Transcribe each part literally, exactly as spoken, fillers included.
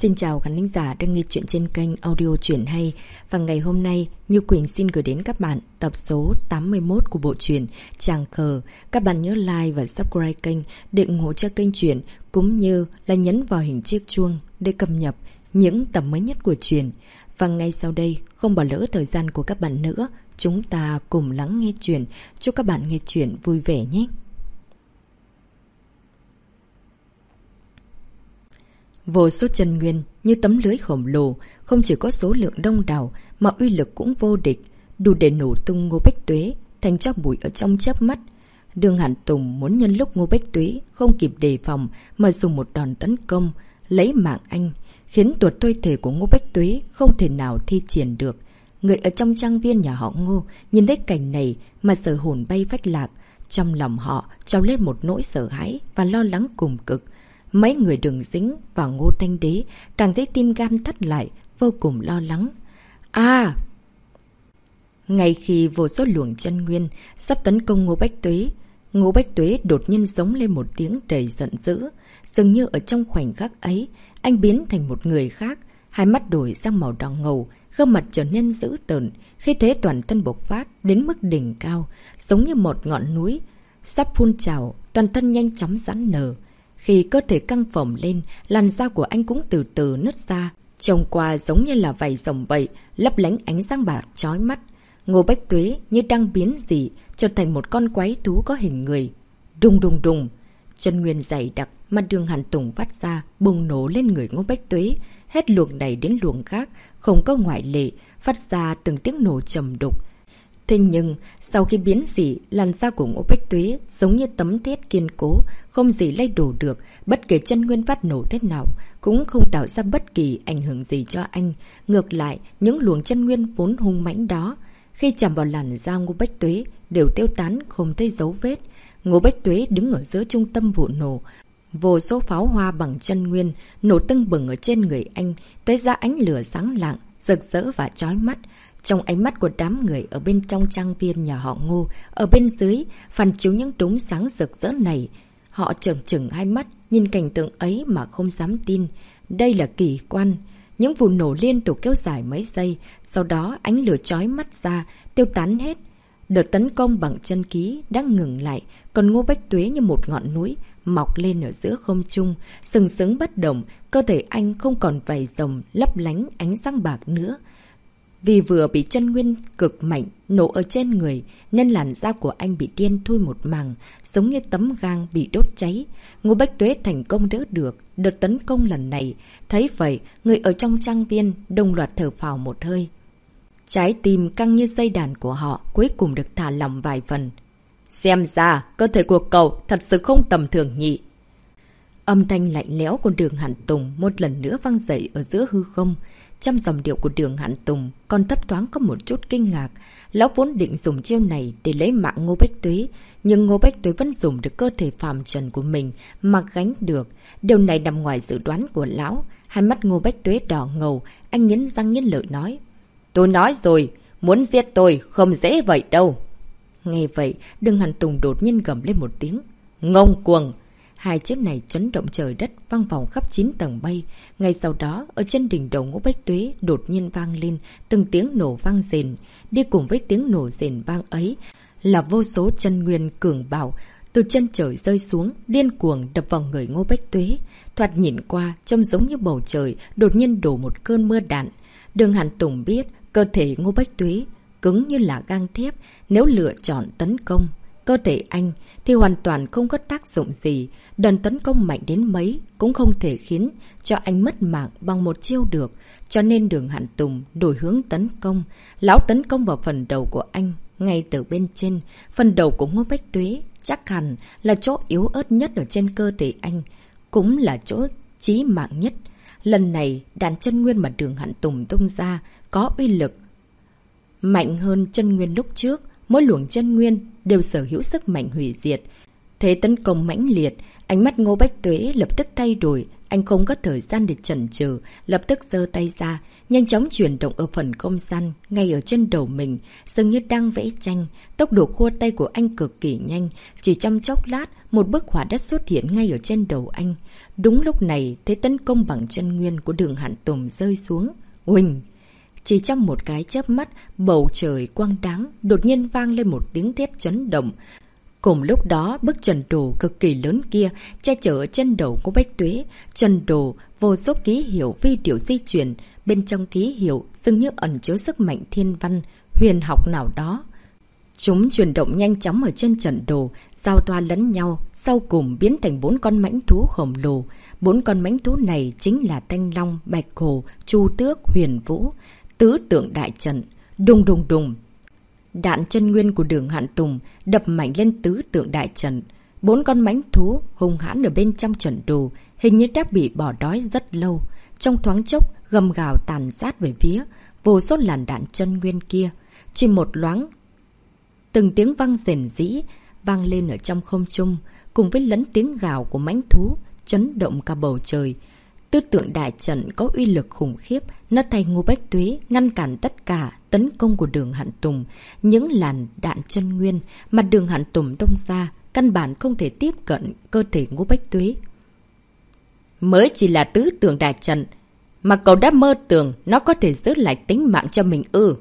Xin chào khán thính giả đang nghe chuyện trên kênh audio truyện hay. Và ngày hôm nay, Như Quỳnh xin gửi đến các bạn tập số tám mươi mốt của bộ truyện Chàng Khờ. Các bạn nhớ like và subscribe kênh để ủng hộ cho kênh truyện, cũng như là nhấn vào hình chiếc chuông để cập nhật những tập mới nhất của truyện. Và ngay sau đây, không bỏ lỡ thời gian của các bạn nữa, chúng ta cùng lắng nghe truyện. Chúc các bạn nghe truyện vui vẻ nhé. Vô số chân nguyên như tấm lưới khổng lồ, không chỉ có số lượng đông đảo mà uy lực cũng vô địch, đủ để nổ tung Ngô Bách Tuế thành tro bụi ở trong chớp mắt. Đường Hàn Tùng muốn nhân lúc Ngô Bách Tuế không kịp đề phòng mà dùng một đòn tấn công, lấy mạng anh, khiến tuột thôi thể của Ngô Bách Tuế không thể nào thi triển được. Người ở trong trang viên nhà họ Ngô nhìn thấy cảnh này mà sợ hồn bay phách lạc, trong lòng họ trào lên một nỗi sợ hãi và lo lắng cùng cực. Mấy người Đường Dĩnh và Ngô Thanh Đế càng thấy tim gan thắt lại, vô cùng lo lắng. À! Ngay khi vô số luồng chân nguyên sắp tấn công Ngô Bách Tuế, Ngô Bách Tuế đột nhiên giống lên một tiếng đầy giận dữ. Dường như ở trong khoảnh khắc ấy, anh biến thành một người khác, hai mắt đổi sang màu đỏ ngầu, gương mặt trở nên dữ tợn, khi thế toàn thân bộc phát đến mức đỉnh cao, giống như một ngọn núi sắp phun trào, toàn thân nhanh chóng giãn nở. Khi cơ thể căng phồng lên, làn da của anh cũng từ từ nứt ra, trông qua giống như là vảy rồng vậy, lấp lánh ánh sáng bạc chói mắt. Ngô Bách Tuế như đang biến dị, trở thành một con quái thú có hình người. Đùng đùng đùng, chân nguyên dày đặc mà Đường Hàn Tùng phát ra bùng nổ lên người Ngô Bách Tuế, hết luồng này đến luồng khác, không có ngoại lệ, phát ra từng tiếng nổ trầm đục. Thế nhưng, sau khi biến dị, làn da của Ngô Bách Tuế giống như tấm thép kiên cố, không gì lay đổ được, bất kể chân nguyên phát nổ thế nào, cũng không tạo ra bất kỳ ảnh hưởng gì cho anh. Ngược lại, những luồng chân nguyên vốn hung mãnh đó, khi chạm vào làn da Ngô Bách Tuế, đều tiêu tán không thấy dấu vết. Ngô Bách Tuế đứng ở giữa trung tâm vụ nổ. Vô số pháo hoa bằng chân nguyên nổ tưng bừng ở trên người anh, tới ra ánh lửa sáng lạng, rực rỡ và chói mắt. Trong ánh mắt của đám người ở bên trong trang viên nhà họ Ngô, ở bên dưới, phản chiếu những đốm sáng rực rỡ này. Họ trợn trừng hai mắt, nhìn cảnh tượng ấy mà không dám tin. Đây là kỳ quan. Những vụ nổ liên tục kéo dài mấy giây, sau đó ánh lửa chói mắt ra, tiêu tán hết. Đợt tấn công bằng chân khí đã ngừng lại, còn Ngô Bách Tuế như một ngọn núi, mọc lên ở giữa không trung, sừng sững bất động, cơ thể anh không còn vảy rồng lấp lánh ánh sáng bạc nữa. Vì vừa bị chân nguyên cực mạnh nổ ở trên người, nên làn da của anh bị điên thui một màng, giống như tấm gang bị đốt cháy. Ngô Bách Tuế thành công đỡ được đợt tấn công lần này. Thấy vậy, người ở trong trang viên đồng loạt thở phào một hơi. Trái tim căng như dây đàn của họ cuối cùng được thả lỏng vài phần. Xem ra, cơ thể của cậu thật sự không tầm thường nhỉ. Âm thanh lạnh lẽo của Đường Hàn Tùng một lần nữa vang dậy ở giữa hư không. Trong dòng điệu của Đường Hàn Tùng còn thấp thoáng có một chút kinh ngạc. Lão vốn định dùng chiêu này để lấy mạng Ngô Bách Tuế, nhưng Ngô Bách Tuế vẫn dùng được cơ thể phàm trần của mình mà gánh được. Điều này nằm ngoài dự đoán của lão. Hai mắt Ngô Bách Tuế đỏ ngầu, anh nghiến răng nghiến lợi nói: Tôi nói rồi, muốn giết tôi không dễ vậy đâu. Nghe vậy, Đường Hàn Tùng đột nhiên gầm lên một tiếng: Ngông cuồng! Hai chữ này chấn động trời đất, vang vọng khắp chín tầng mây. Ngay sau đó, ở trên đỉnh đầu Ngô Bách Tuế đột nhiên vang lên từng tiếng nổ vang rền. Đi cùng với tiếng nổ rền vang ấy là vô số chân nguyên cường bạo từ chân trời rơi xuống, điên cuồng đập vào người Ngô Bách Tuế. Thoạt nhìn qua, trông giống như bầu trời đột nhiên đổ một cơn mưa đạn. Đường Hàn Tùng biết cơ thể Ngô Bách Tuế cứng như là gang thép, nếu lựa chọn tấn công cơ thể anh thì hoàn toàn không có tác dụng gì. Đòn tấn công mạnh đến mấy cũng không thể khiến cho anh mất mạng bằng một chiêu được. Cho nên Đường Hàn Tùng đổi hướng tấn công. Lão tấn công vào phần đầu của anh, ngay từ bên trên. Phần đầu của Ngô Bách Tuế chắc hẳn là chỗ yếu ớt nhất ở trên cơ thể anh, cũng là chỗ chí mạng nhất. Lần này đàn chân nguyên mà Đường Hàn Tùng tung ra có uy lực mạnh hơn chân nguyên lúc trước. Mỗi luồng chân nguyên đều sở hữu sức mạnh hủy diệt. Thế tấn công mãnh liệt, ánh mắt Ngô Bách Tuế lập tức thay đổi. Anh không có thời gian để chần chừ, lập tức giơ tay ra, nhanh chóng chuyển động ở phần không gian, ngay ở trên đầu mình, dường như đang vẽ tranh. Tốc độ khua tay của anh cực kỳ nhanh, chỉ trong chốc lát, một bức họa đã xuất hiện ngay ở trên đầu anh. Đúng lúc này, thế tấn công bằng chân nguyên của Đường Hạn Tùng rơi xuống. Uỳnh! Chỉ trong một cái chớp mắt, bầu trời quang đáng, đột nhiên vang lên một tiếng thét chấn động. Cùng lúc đó, bức trần đồ cực kỳ lớn kia che chở trên đầu của Bách Tuế. Trần đồ vô số ký hiệu vi điệu di chuyển, bên trong ký hiệu dường như ẩn chứa sức mạnh thiên văn, huyền học nào đó. Chúng chuyển động nhanh chóng ở trên trần đồ, giao toa lẫn nhau, sau cùng biến thành bốn con mãnh thú khổng lồ. Bốn con mãnh thú này chính là Thanh Long, Bạch Hổ, Chu Tước, Huyền Vũ. Tứ tượng đại trận, đùng đùng đùng. Đạn chân nguyên của Đường Hạn Tùng đập mạnh lên tứ tượng đại trận. Bốn con mãnh thú hung hãn ở bên trong trận đồ hình như đã bị bỏ đói rất lâu. Trong thoáng chốc gầm gào tàn sát về phía vô số làn đạn chân nguyên kia. Chỉ một loáng, từng tiếng vang rền rĩ vang lên ở trong không trung, cùng với lẫn tiếng gào của mãnh thú chấn động cả bầu trời. Tứ tượng đại trận có uy lực khủng khiếp, nó thay Ngô Bách Tuế ngăn cản tất cả tấn công của Đường Hạn Tùng. Những làn đạn chân nguyên mà Đường Hạn Tùng tung ra căn bản không thể tiếp cận cơ thể Ngô Bách Tuế. Mới chỉ là tứ tượng đại trận mà cậu đã mơ tưởng nó có thể giữ lại tính mạng cho mình ư?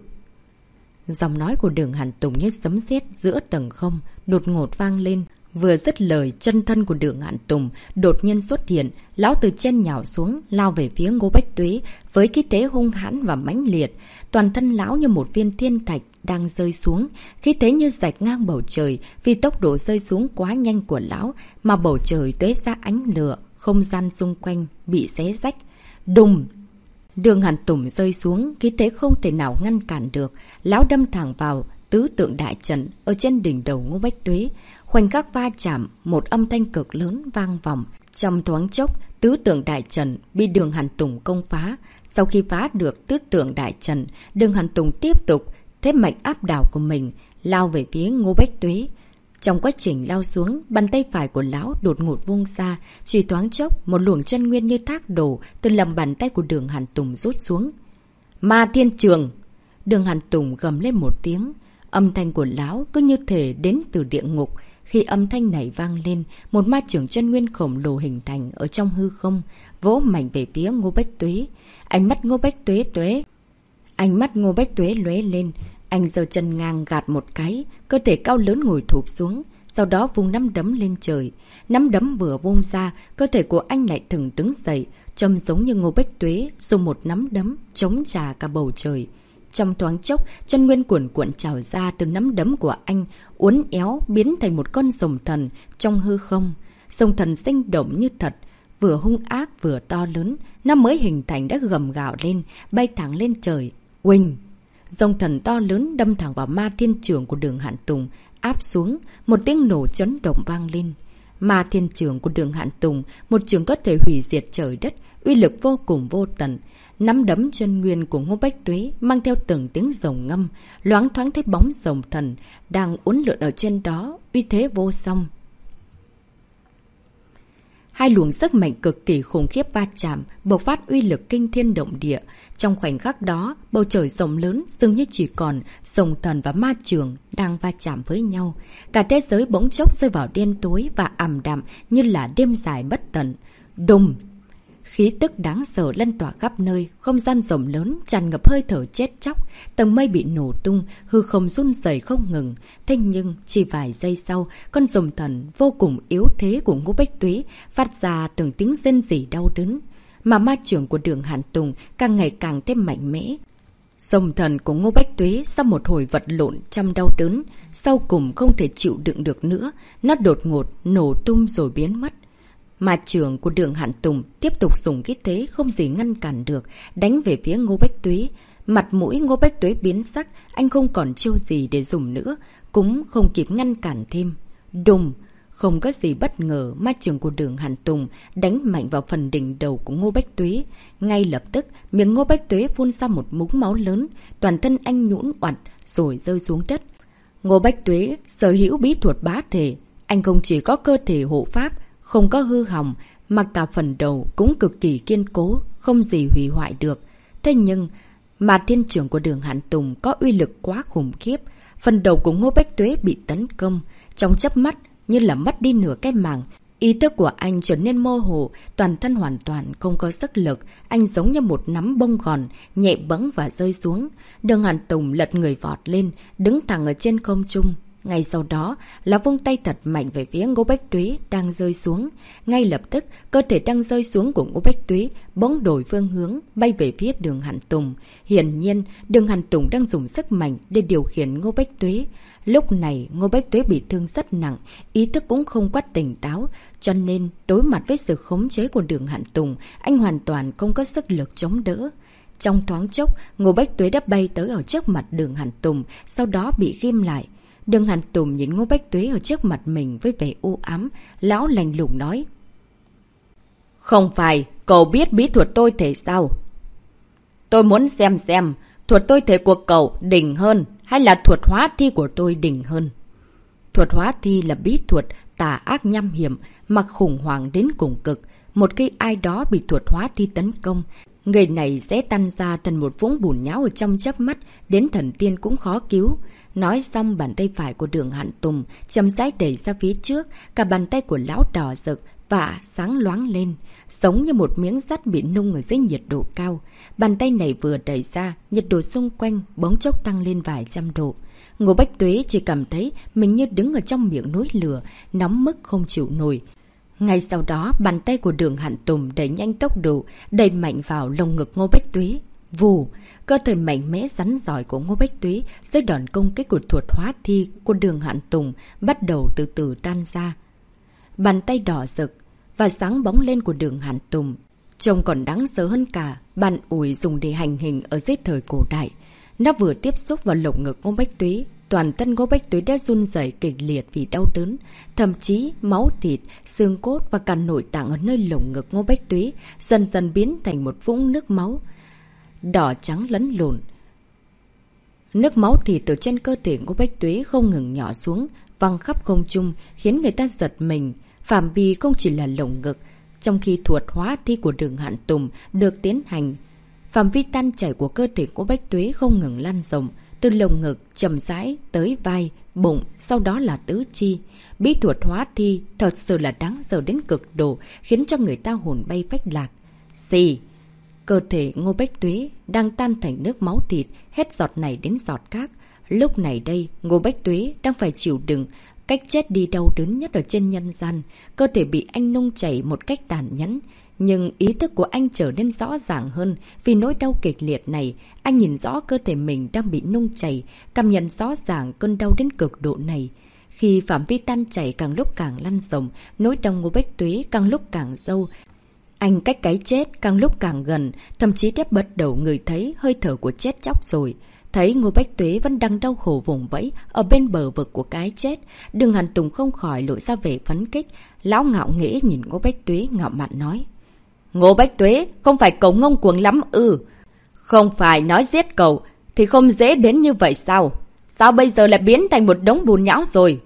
Giọng nói của Đường Hạn Tùng như sấm sét giữa tầng không đột ngột vang lên. Vừa dứt lời, chân thân của Đường Hạn Tùng đột nhiên xuất hiện, lão từ trên nhào xuống, lao về phía Ngô Bách Tuế với khí thế hung hãn và mãnh liệt. Toàn thân lão như một viên thiên thạch đang rơi xuống, khí thế như rạch ngang bầu trời. Vì tốc độ rơi xuống quá nhanh của lão mà bầu trời tuế ra ánh lửa, không gian xung quanh bị xé rách. Đùng! Đường Hạn Tùng rơi xuống, khí thế không thể nào ngăn cản được. Lão đâm thẳng vào tứ tượng đại trận ở trên đỉnh đầu Ngô Bách Tuế. Khoảnh khắc va chạm, một âm thanh cực lớn vang vọng. Trong thoáng chốc, tứ tượng đại trận bị Đường Hạn Tùng công phá. Sau khi phá được tứ tượng đại trận, Đường Hạn Tùng tiếp tục thế mạnh áp đảo của mình, lao về phía Ngô Bách Tuế. Trong quá trình lao xuống, bàn tay phải của lão đột ngột vung ra, chỉ thoáng chốc, một luồng chân nguyên như thác đổ từ lòng bàn tay của Đường Hạn Tùng rút xuống. Ma Thiên Trường! Đường Hạn Tùng gầm lên một tiếng, âm thanh của lão cứ như thể đến từ địa ngục. Khi âm thanh này vang lên, một ma chưởng chân nguyên khổng lồ hình thành ở trong hư không, vỗ mạnh về phía Ngô Bách Tuế. Ánh mắt Ngô Bách Tuế tuế. Ánh mắt Ngô Bách Tuế lóe lên, anh giơ chân ngang gạt một cái, cơ thể cao lớn ngồi thụp xuống, sau đó vung nắm đấm lên trời. Nắm đấm vừa vung ra, cơ thể của anh lại thừng đứng dậy, trông giống như Ngô Bách Tuế dùng một nắm đấm chống trả cả bầu trời. Trong thoáng chốc, chân nguyên cuồn cuộn trào ra từ nắm đấm của anh, uốn éo biến thành một con rồng thần trong hư không. Rồng thần sinh động như thật, vừa hung ác vừa to lớn, nó mới hình thành đã gầm gào lên, bay thẳng lên trời. Uỳnh! Rồng thần to lớn đâm thẳng vào ma thiên trường của Đường Hạn Tùng, áp xuống, một tiếng nổ chấn động vang lên. Ma thiên trường của Đường Hạn Tùng, một trường có thể hủy diệt trời đất, uy lực vô cùng vô tận. Nắm đấm chân nguyên của Ngô Bách Tuế mang theo từng tiếng rồng ngâm, loáng thoáng thấy bóng rồng thần đang uốn lượn ở trên đó, uy thế vô song. Hai luồng sức mạnh cực kỳ khủng khiếp va chạm, bộc phát uy lực kinh thiên động địa. Trong khoảnh khắc đó, bầu trời rộng lớn dường như chỉ còn rồng thần và ma trường đang va chạm với nhau. Cả thế giới bỗng chốc rơi vào đen tối và ảm đạm như là đêm dài bất tận. Đùng! Khí tức đáng sợ lan tỏa khắp nơi, không gian rộng lớn tràn ngập hơi thở chết chóc, tầng mây bị nổ tung, hư không run rẩy không ngừng. Thế nhưng chỉ vài giây sau, con rồng thần vô cùng yếu thế của Ngô Bách Tuế phát ra từng tiếng rên rỉ đau đớn, mà ma trưởng của Đường Hạn Tùng càng ngày càng thêm mạnh mẽ. Rồng thần của Ngô Bách Tuế sau một hồi vật lộn trong đau đớn, sau cùng không thể chịu đựng được nữa, nó đột ngột nổ tung rồi biến mất. Mà trưởng của Đường Hạn Tùng tiếp tục dùng cái thế không gì ngăn cản được, đánh về phía Ngô Bách Tuế. Mặt mũi Ngô Bách Tuế biến sắc, anh không còn chiêu gì để dùng nữa, cũng không kịp ngăn cản thêm. Đùng! Không có gì bất ngờ, ma trưởng của Đường Hạn Tùng đánh mạnh vào phần đỉnh đầu của Ngô Bách Tuế. Ngay lập tức, miệng Ngô Bách Tuế phun ra một múng máu lớn, toàn thân anh nhũn oặt rồi rơi xuống đất. Ngô Bách Tuế sở hữu bí thuật bá thể, Anh không chỉ có cơ thể hộ pháp, không có hư hỏng, mà cả phần đầu cũng cực kỳ kiên cố, không gì hủy hoại được. Thế nhưng, mà thiên trưởng của Đường Hàn Tùng có uy lực quá khủng khiếp. Phần đầu của Ngô Bách Tuế bị tấn công, trong chớp mắt như là mất đi nửa cái màng. Ý thức của anh trở nên mơ hồ, toàn thân hoàn toàn không có sức lực. Anh giống như một nắm bông gòn, nhẹ bẫng và rơi xuống. Đường Hàn Tùng lật người vọt lên, đứng thẳng ở trên không trung. Ngay sau đó là vung tay thật mạnh về phía Ngô Bách Tuế đang rơi xuống. Ngay lập tức, cơ thể đang rơi xuống của Ngô Bách Tuế bỗng đổi phương hướng, bay về phía Đường Hàn Tùng. Hiển nhiên, Đường Hàn Tùng đang dùng sức mạnh để điều khiển Ngô Bách Tuế. Lúc này, Ngô Bách Tuế bị thương rất nặng, ý thức cũng không quá tỉnh táo, cho nên đối mặt với sự khống chế của Đường Hàn Tùng, anh hoàn toàn không có sức lực chống đỡ. Trong thoáng chốc, Ngô Bách Tuế đã bay tới ở trước mặt Đường Hàn Tùng, sau đó bị ghim lại. Đường Hàn Tùng nhìn Ngô Bách Tuế ở trước mặt mình với vẻ u ám, lão lạnh lùng nói. Không phải, cậu biết bí thuật tôi thể sao? Tôi muốn xem xem, thuật tôi thể của cậu đỉnh hơn, hay là thuật hóa thi của tôi đỉnh hơn? Thuật hóa thi là bí thuật tà ác nham hiểm, mà khủng hoảng đến cùng cực. Một khi ai đó bị thuật hóa thi tấn công, người này sẽ tan ra thành một vũng bùn nhão ở trong chớp mắt, đến thần tiên cũng khó cứu. Nói xong, bàn tay phải của Đường Hàn Tùng chậm rãi đẩy ra phía trước, cả bàn tay của lão đỏ rực và sáng loáng lên, giống như một miếng sắt bị nung ở dưới nhiệt độ cao. Bàn tay này vừa đẩy ra, nhiệt độ xung quanh bỗng chốc tăng lên vài trăm độ. Ngô Bách Tuế chỉ cảm thấy mình như đứng ở trong miệng núi lửa, nóng mức không chịu nổi. Ngay sau đó, bàn tay của Đường Hàn Tùng đẩy nhanh tốc độ, đẩy mạnh vào lồng ngực Ngô Bách Tuế. Vù, cơ thể mạnh mẽ rắn giỏi của Ngô Bách Tuế dưới đòn công kích của thuật hóa thi của Đường Hàn Tùng bắt đầu từ từ tan ra. Bàn tay đỏ rực và sáng bóng lên của Đường Hàn Tùng trông còn đáng sợ hơn cả bàn ủi dùng để hành hình ở dưới thời cổ đại. Nó vừa tiếp xúc vào lồng ngực Ngô Bách Tuế, toàn thân Ngô Bách Tuế đã run rẩy kịch liệt vì đau đớn, thậm chí máu thịt, xương cốt và cả nội tạng ở nơi lồng ngực Ngô Bách Tuế dần dần biến thành một vũng nước máu đỏ trắng lẫn lộn. Nước máu thịt từ trên cơ thể Ngô Bách Tuế không ngừng nhỏ xuống, văng khắp không trung, khiến người ta giật mình. Phạm vi không chỉ là lồng ngực. Trong khi thuật hóa thi của Đường Hàn Tùng được tiến hành, phạm vi tan chảy của cơ thể Ngô Bách Tuế không ngừng lan rộng, từ lồng ngực chậm rãi tới vai, bụng, sau đó là tứ chi. Bí thuật hóa thi thật sự là đáng sợ đến cực độ, khiến cho người ta hồn bay phách lạc. Xì! Cơ thể Ngô Bách Tuế đang tan thành nước máu thịt, hết giọt này đến giọt khác. Lúc này đây, Ngô Bách Tuế đang phải chịu đựng cách chết đi đau đớn nhất ở trên nhân gian. Cơ thể bị anh nung chảy một cách tàn nhẫn. Nhưng ý thức của anh trở nên rõ ràng hơn vì nỗi đau kịch liệt này. Anh nhìn rõ cơ thể mình đang bị nung chảy, cảm nhận rõ ràng cơn đau đến cực độ này. Khi phạm vi tan chảy càng lúc càng lăn rộng, nỗi đau Ngô Bách Tuế càng lúc càng sâu. Anh cách cái chết càng lúc càng gần, thậm chí tiếp bắt đầu người thấy hơi thở của chết chóc rồi. Thấy Ngô Bách Tuế vẫn đang đau khổ vùng vẫy ở bên bờ vực của cái chết, Đường Hàn Tùng không khỏi lộ ra vẻ phấn khích. Lão ngạo nghễ nhìn Ngô Bách Tuế ngạo mạn nói: Ngô Bách Tuế, không phải cậu ngông cuồng lắm ư? Không phải nói giết cậu thì không dễ đến như vậy sao? Sao bây giờ lại biến thành một đống bùn nhão rồi?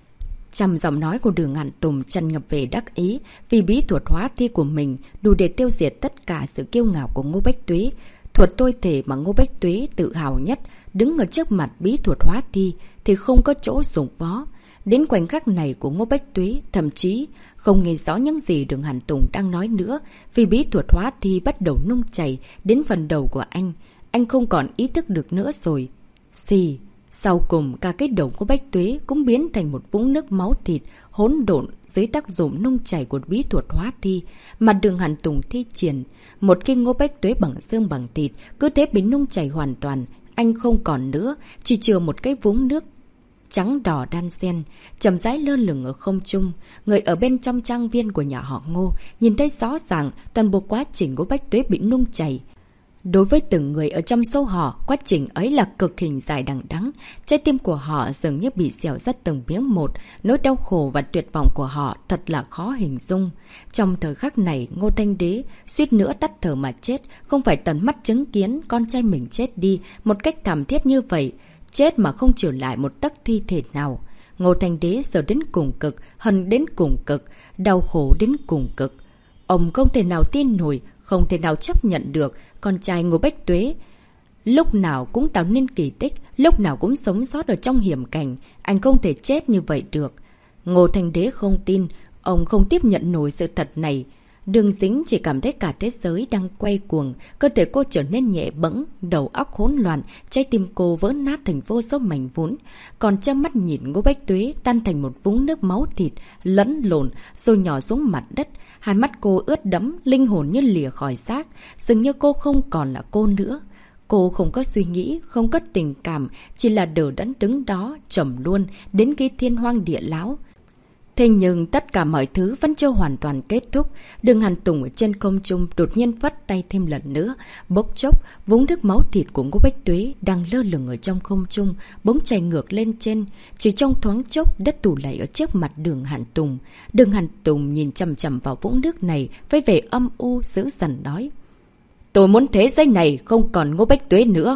Trong giọng nói của Đường Hàn Tùng tràn ngập về đắc ý, vì bí thuật hóa thi của mình đủ để tiêu diệt tất cả sự kiêu ngạo của Ngô Bách Tuế. Thuật tôi thể mà Ngô Bách Tuế tự hào nhất, đứng ở trước mặt bí thuật hóa thi thì không có chỗ dụng võ. Đến khoảnh khắc này của Ngô Bách Tuế thậm chí không nghe rõ những gì Đường Hàn Tùng đang nói nữa, vì bí thuật hóa thi bắt đầu nung chảy đến phần đầu của anh. Anh không còn ý thức được nữa rồi. Xì! Sau cùng, cả cái đầu của Bách Tuế cũng biến thành một vũng nước máu thịt hỗn độn dưới tác dụng nung chảy của bí thuật hóa thi mà Đường Hàn Tùng thi triển. Một khi Ngô Bách Tuế bằng xương bằng thịt cứ thế bị nung chảy hoàn toàn, anh không còn nữa, chỉ chừa một cái vũng nước trắng đỏ đan xen chậm rãi lơ lửng ở không trung. Người ở bên trong trang viên của nhà họ Ngô nhìn thấy rõ ràng toàn bộ quá trình của Bách Tuế bị nung chảy. Đối với từng người ở trong số họ, quá trình ấy là cực hình dài đằng đẵng. Trái tim của họ dường như bị xẻo rất từng miếng một. Nỗi đau khổ và tuyệt vọng của họ thật là khó hình dung. Trong thời khắc này, Ngô Thanh Đế suýt nữa tắt thở mà chết. Không phải tận mắt chứng kiến con trai mình chết đi một cách thảm thiết như vậy, chết mà không trở lại một tấc thi thể nào. Ngô Thành Đế giờ đến cùng cực, hận đến cùng cực, đau khổ đến cùng cực. Ông không thể nào tin nổi, không thể nào chấp nhận được con trai Ngô Bách Tuế lúc nào cũng tạo nên kỳ tích, lúc nào cũng sống sót ở trong hiểm cảnh. Anh không thể chết như vậy được. Ngô Thành Đế không tin, ông không tiếp nhận nổi sự thật này. Đường Dính chỉ cảm thấy cả thế giới đang quay cuồng, cơ thể cô trở nên nhẹ bẫng, đầu óc hỗn loạn, trái tim cô vỡ nát thành vô số mảnh vụn. Còn chăm mắt nhìn Ngô Bách Tuế tan thành một vũng nước máu thịt, lẫn lộn, rồi nhỏ xuống mặt đất. Hai mắt cô ướt đẫm, linh hồn như lìa khỏi xác, dường như cô không còn là cô nữa. Cô không có suy nghĩ, không có tình cảm, chỉ là đờ đẫn đứng đó, trầm luôn, đến khi thiên hoang địa láo. Thế nhưng tất cả mọi thứ vẫn chưa hoàn toàn kết thúc. Đường Hàn Tùng ở trên không trung đột nhiên vắt tay thêm lần nữa. Bốc chốc, vũng nước máu thịt của Ngô Bách Tuế đang lơ lửng ở trong không trung, bỗng chảy ngược lên trên. Chỉ trong thoáng chốc, đất tủ lạy ở trước mặt Đường Hàn Tùng. Đường Hàn Tùng nhìn chằm chằm vào vũng nước này với vẻ âm u dữ dằn nói: "Tôi muốn thế giới này không còn Ngô Bách Tuế nữa."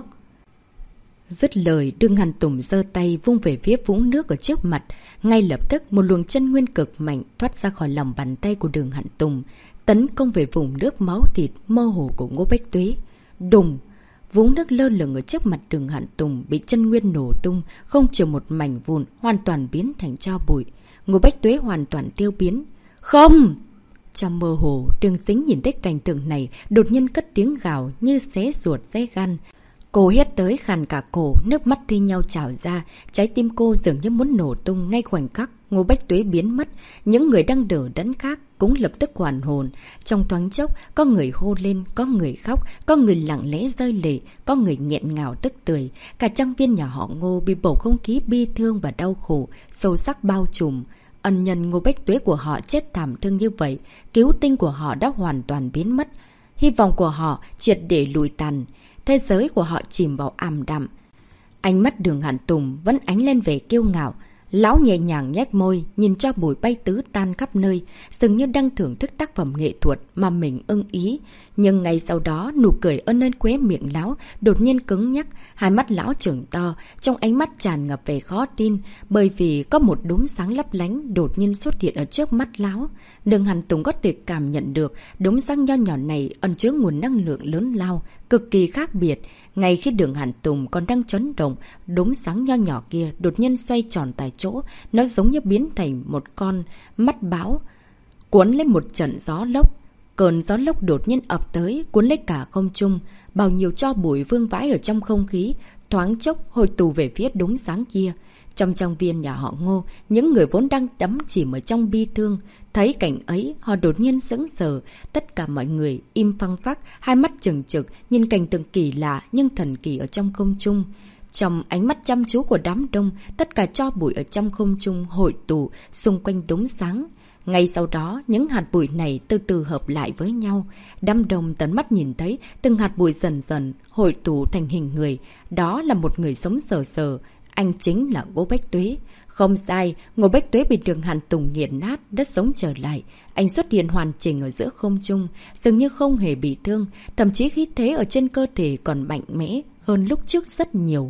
Dứt lời, Đường Hàn Tùng giơ tay vung về phía vũng nước ở trước mặt. Ngay lập tức, một luồng chân nguyên cực mạnh thoát ra khỏi lòng bàn tay của Đường Hàn Tùng, tấn công về vùng nước máu thịt mơ hồ của Ngô Bách Tuế. Đùng! Vũng nước lơ lửng ở trước mặt Đường Hàn Tùng bị chân nguyên nổ tung, không chừa một mảnh vụn, hoàn toàn biến thành tro bụi. Ngô Bách Tuế hoàn toàn tiêu biến. Không! Trong mơ hồ, Đường Dính nhìn thấy cảnh tượng này, đột nhiên cất tiếng gào như xé ruột xé gan. Cô hét tới khàn cả cổ, nước mắt thi nhau trào ra, trái tim cô dường như muốn nổ tung ngay khoảnh khắc Ngô Bách Tuế biến mất. Những người đang đỡ đẫn khác cũng lập tức hoàn hồn. Trong thoáng chốc, có người hô lên, có người khóc, có người lặng lẽ rơi lệ, có người nghẹn ngào tức tưởi. Cả trang viên nhà họ Ngô bị bầu không khí bi thương và đau khổ, sâu sắc bao trùm. Ân nhân Ngô Bách Tuế của họ chết thảm thương như vậy, cứu tinh của họ đã hoàn toàn biến mất. Hy vọng của họ triệt để lùi tàn. Thế giới của họ chìm vào ảm đạm. Ánh mắt Đường Hàn Tùng vẫn ánh lên vẻ kiêu ngạo. Lão nhẹ nhàng nhếch môi, nhìn cho bụi bay tứ tan khắp nơi, dường như đang thưởng thức tác phẩm nghệ thuật mà mình ưng ý. Nhưng ngay sau đó, nụ cười ở nơi khóe miệng lão đột nhiên cứng nhắc, hai mắt lão trừng to, trong ánh mắt tràn ngập vẻ khó tin, bởi vì có một đốm sáng lấp lánh đột nhiên xuất hiện ở trước mắt lão. Đường Hàn Tùng có thể cảm nhận được đốm sáng nho nhỏ này ẩn chứa nguồn năng lượng lớn lao, cực kỳ khác biệt. Ngay khi Đường Hàn Tùng còn đang chấn động, đốm sáng nho nhỏ kia đột nhiên xoay tròn tại chỗ, nó giống như biến thành một con mắt báo, cuốn lên một trận gió lốc. Cơn gió lốc đột nhiên ập tới, cuốn lấy cả không trung, bao nhiêu tro bụi vương vãi ở trong không khí, thoáng chốc hồi tụ về phía đốm sáng kia. Trong trang viên nhà họ Ngô, những người vốn đang đắm chìm ở trong bi thương, thấy cảnh ấy, họ đột nhiên sững sờ. Tất cả mọi người im phăng phắc, hai mắt trừng trực, nhìn cảnh tượng kỳ lạ nhưng thần kỳ ở trong không trung. Trong ánh mắt chăm chú của đám đông, tất cả tro bụi ở trong không trung hội tụ xung quanh đốm sáng. Ngay sau đó, những hạt bụi này từ từ hợp lại với nhau. Đám đông tấn mắt nhìn thấy từng hạt bụi dần dần hội tụ thành hình người. Đó là một người sống sờ sờ. Anh chính là Ngô Bách Tuế. Không sai, Ngô Bách Tuế bị Đường Hàn Tùng nghiền nát, đất sống trở lại. Anh xuất hiện hoàn chỉnh ở giữa không trung, dường như không hề bị thương, thậm chí khí thế ở trên cơ thể còn mạnh mẽ hơn lúc trước rất nhiều.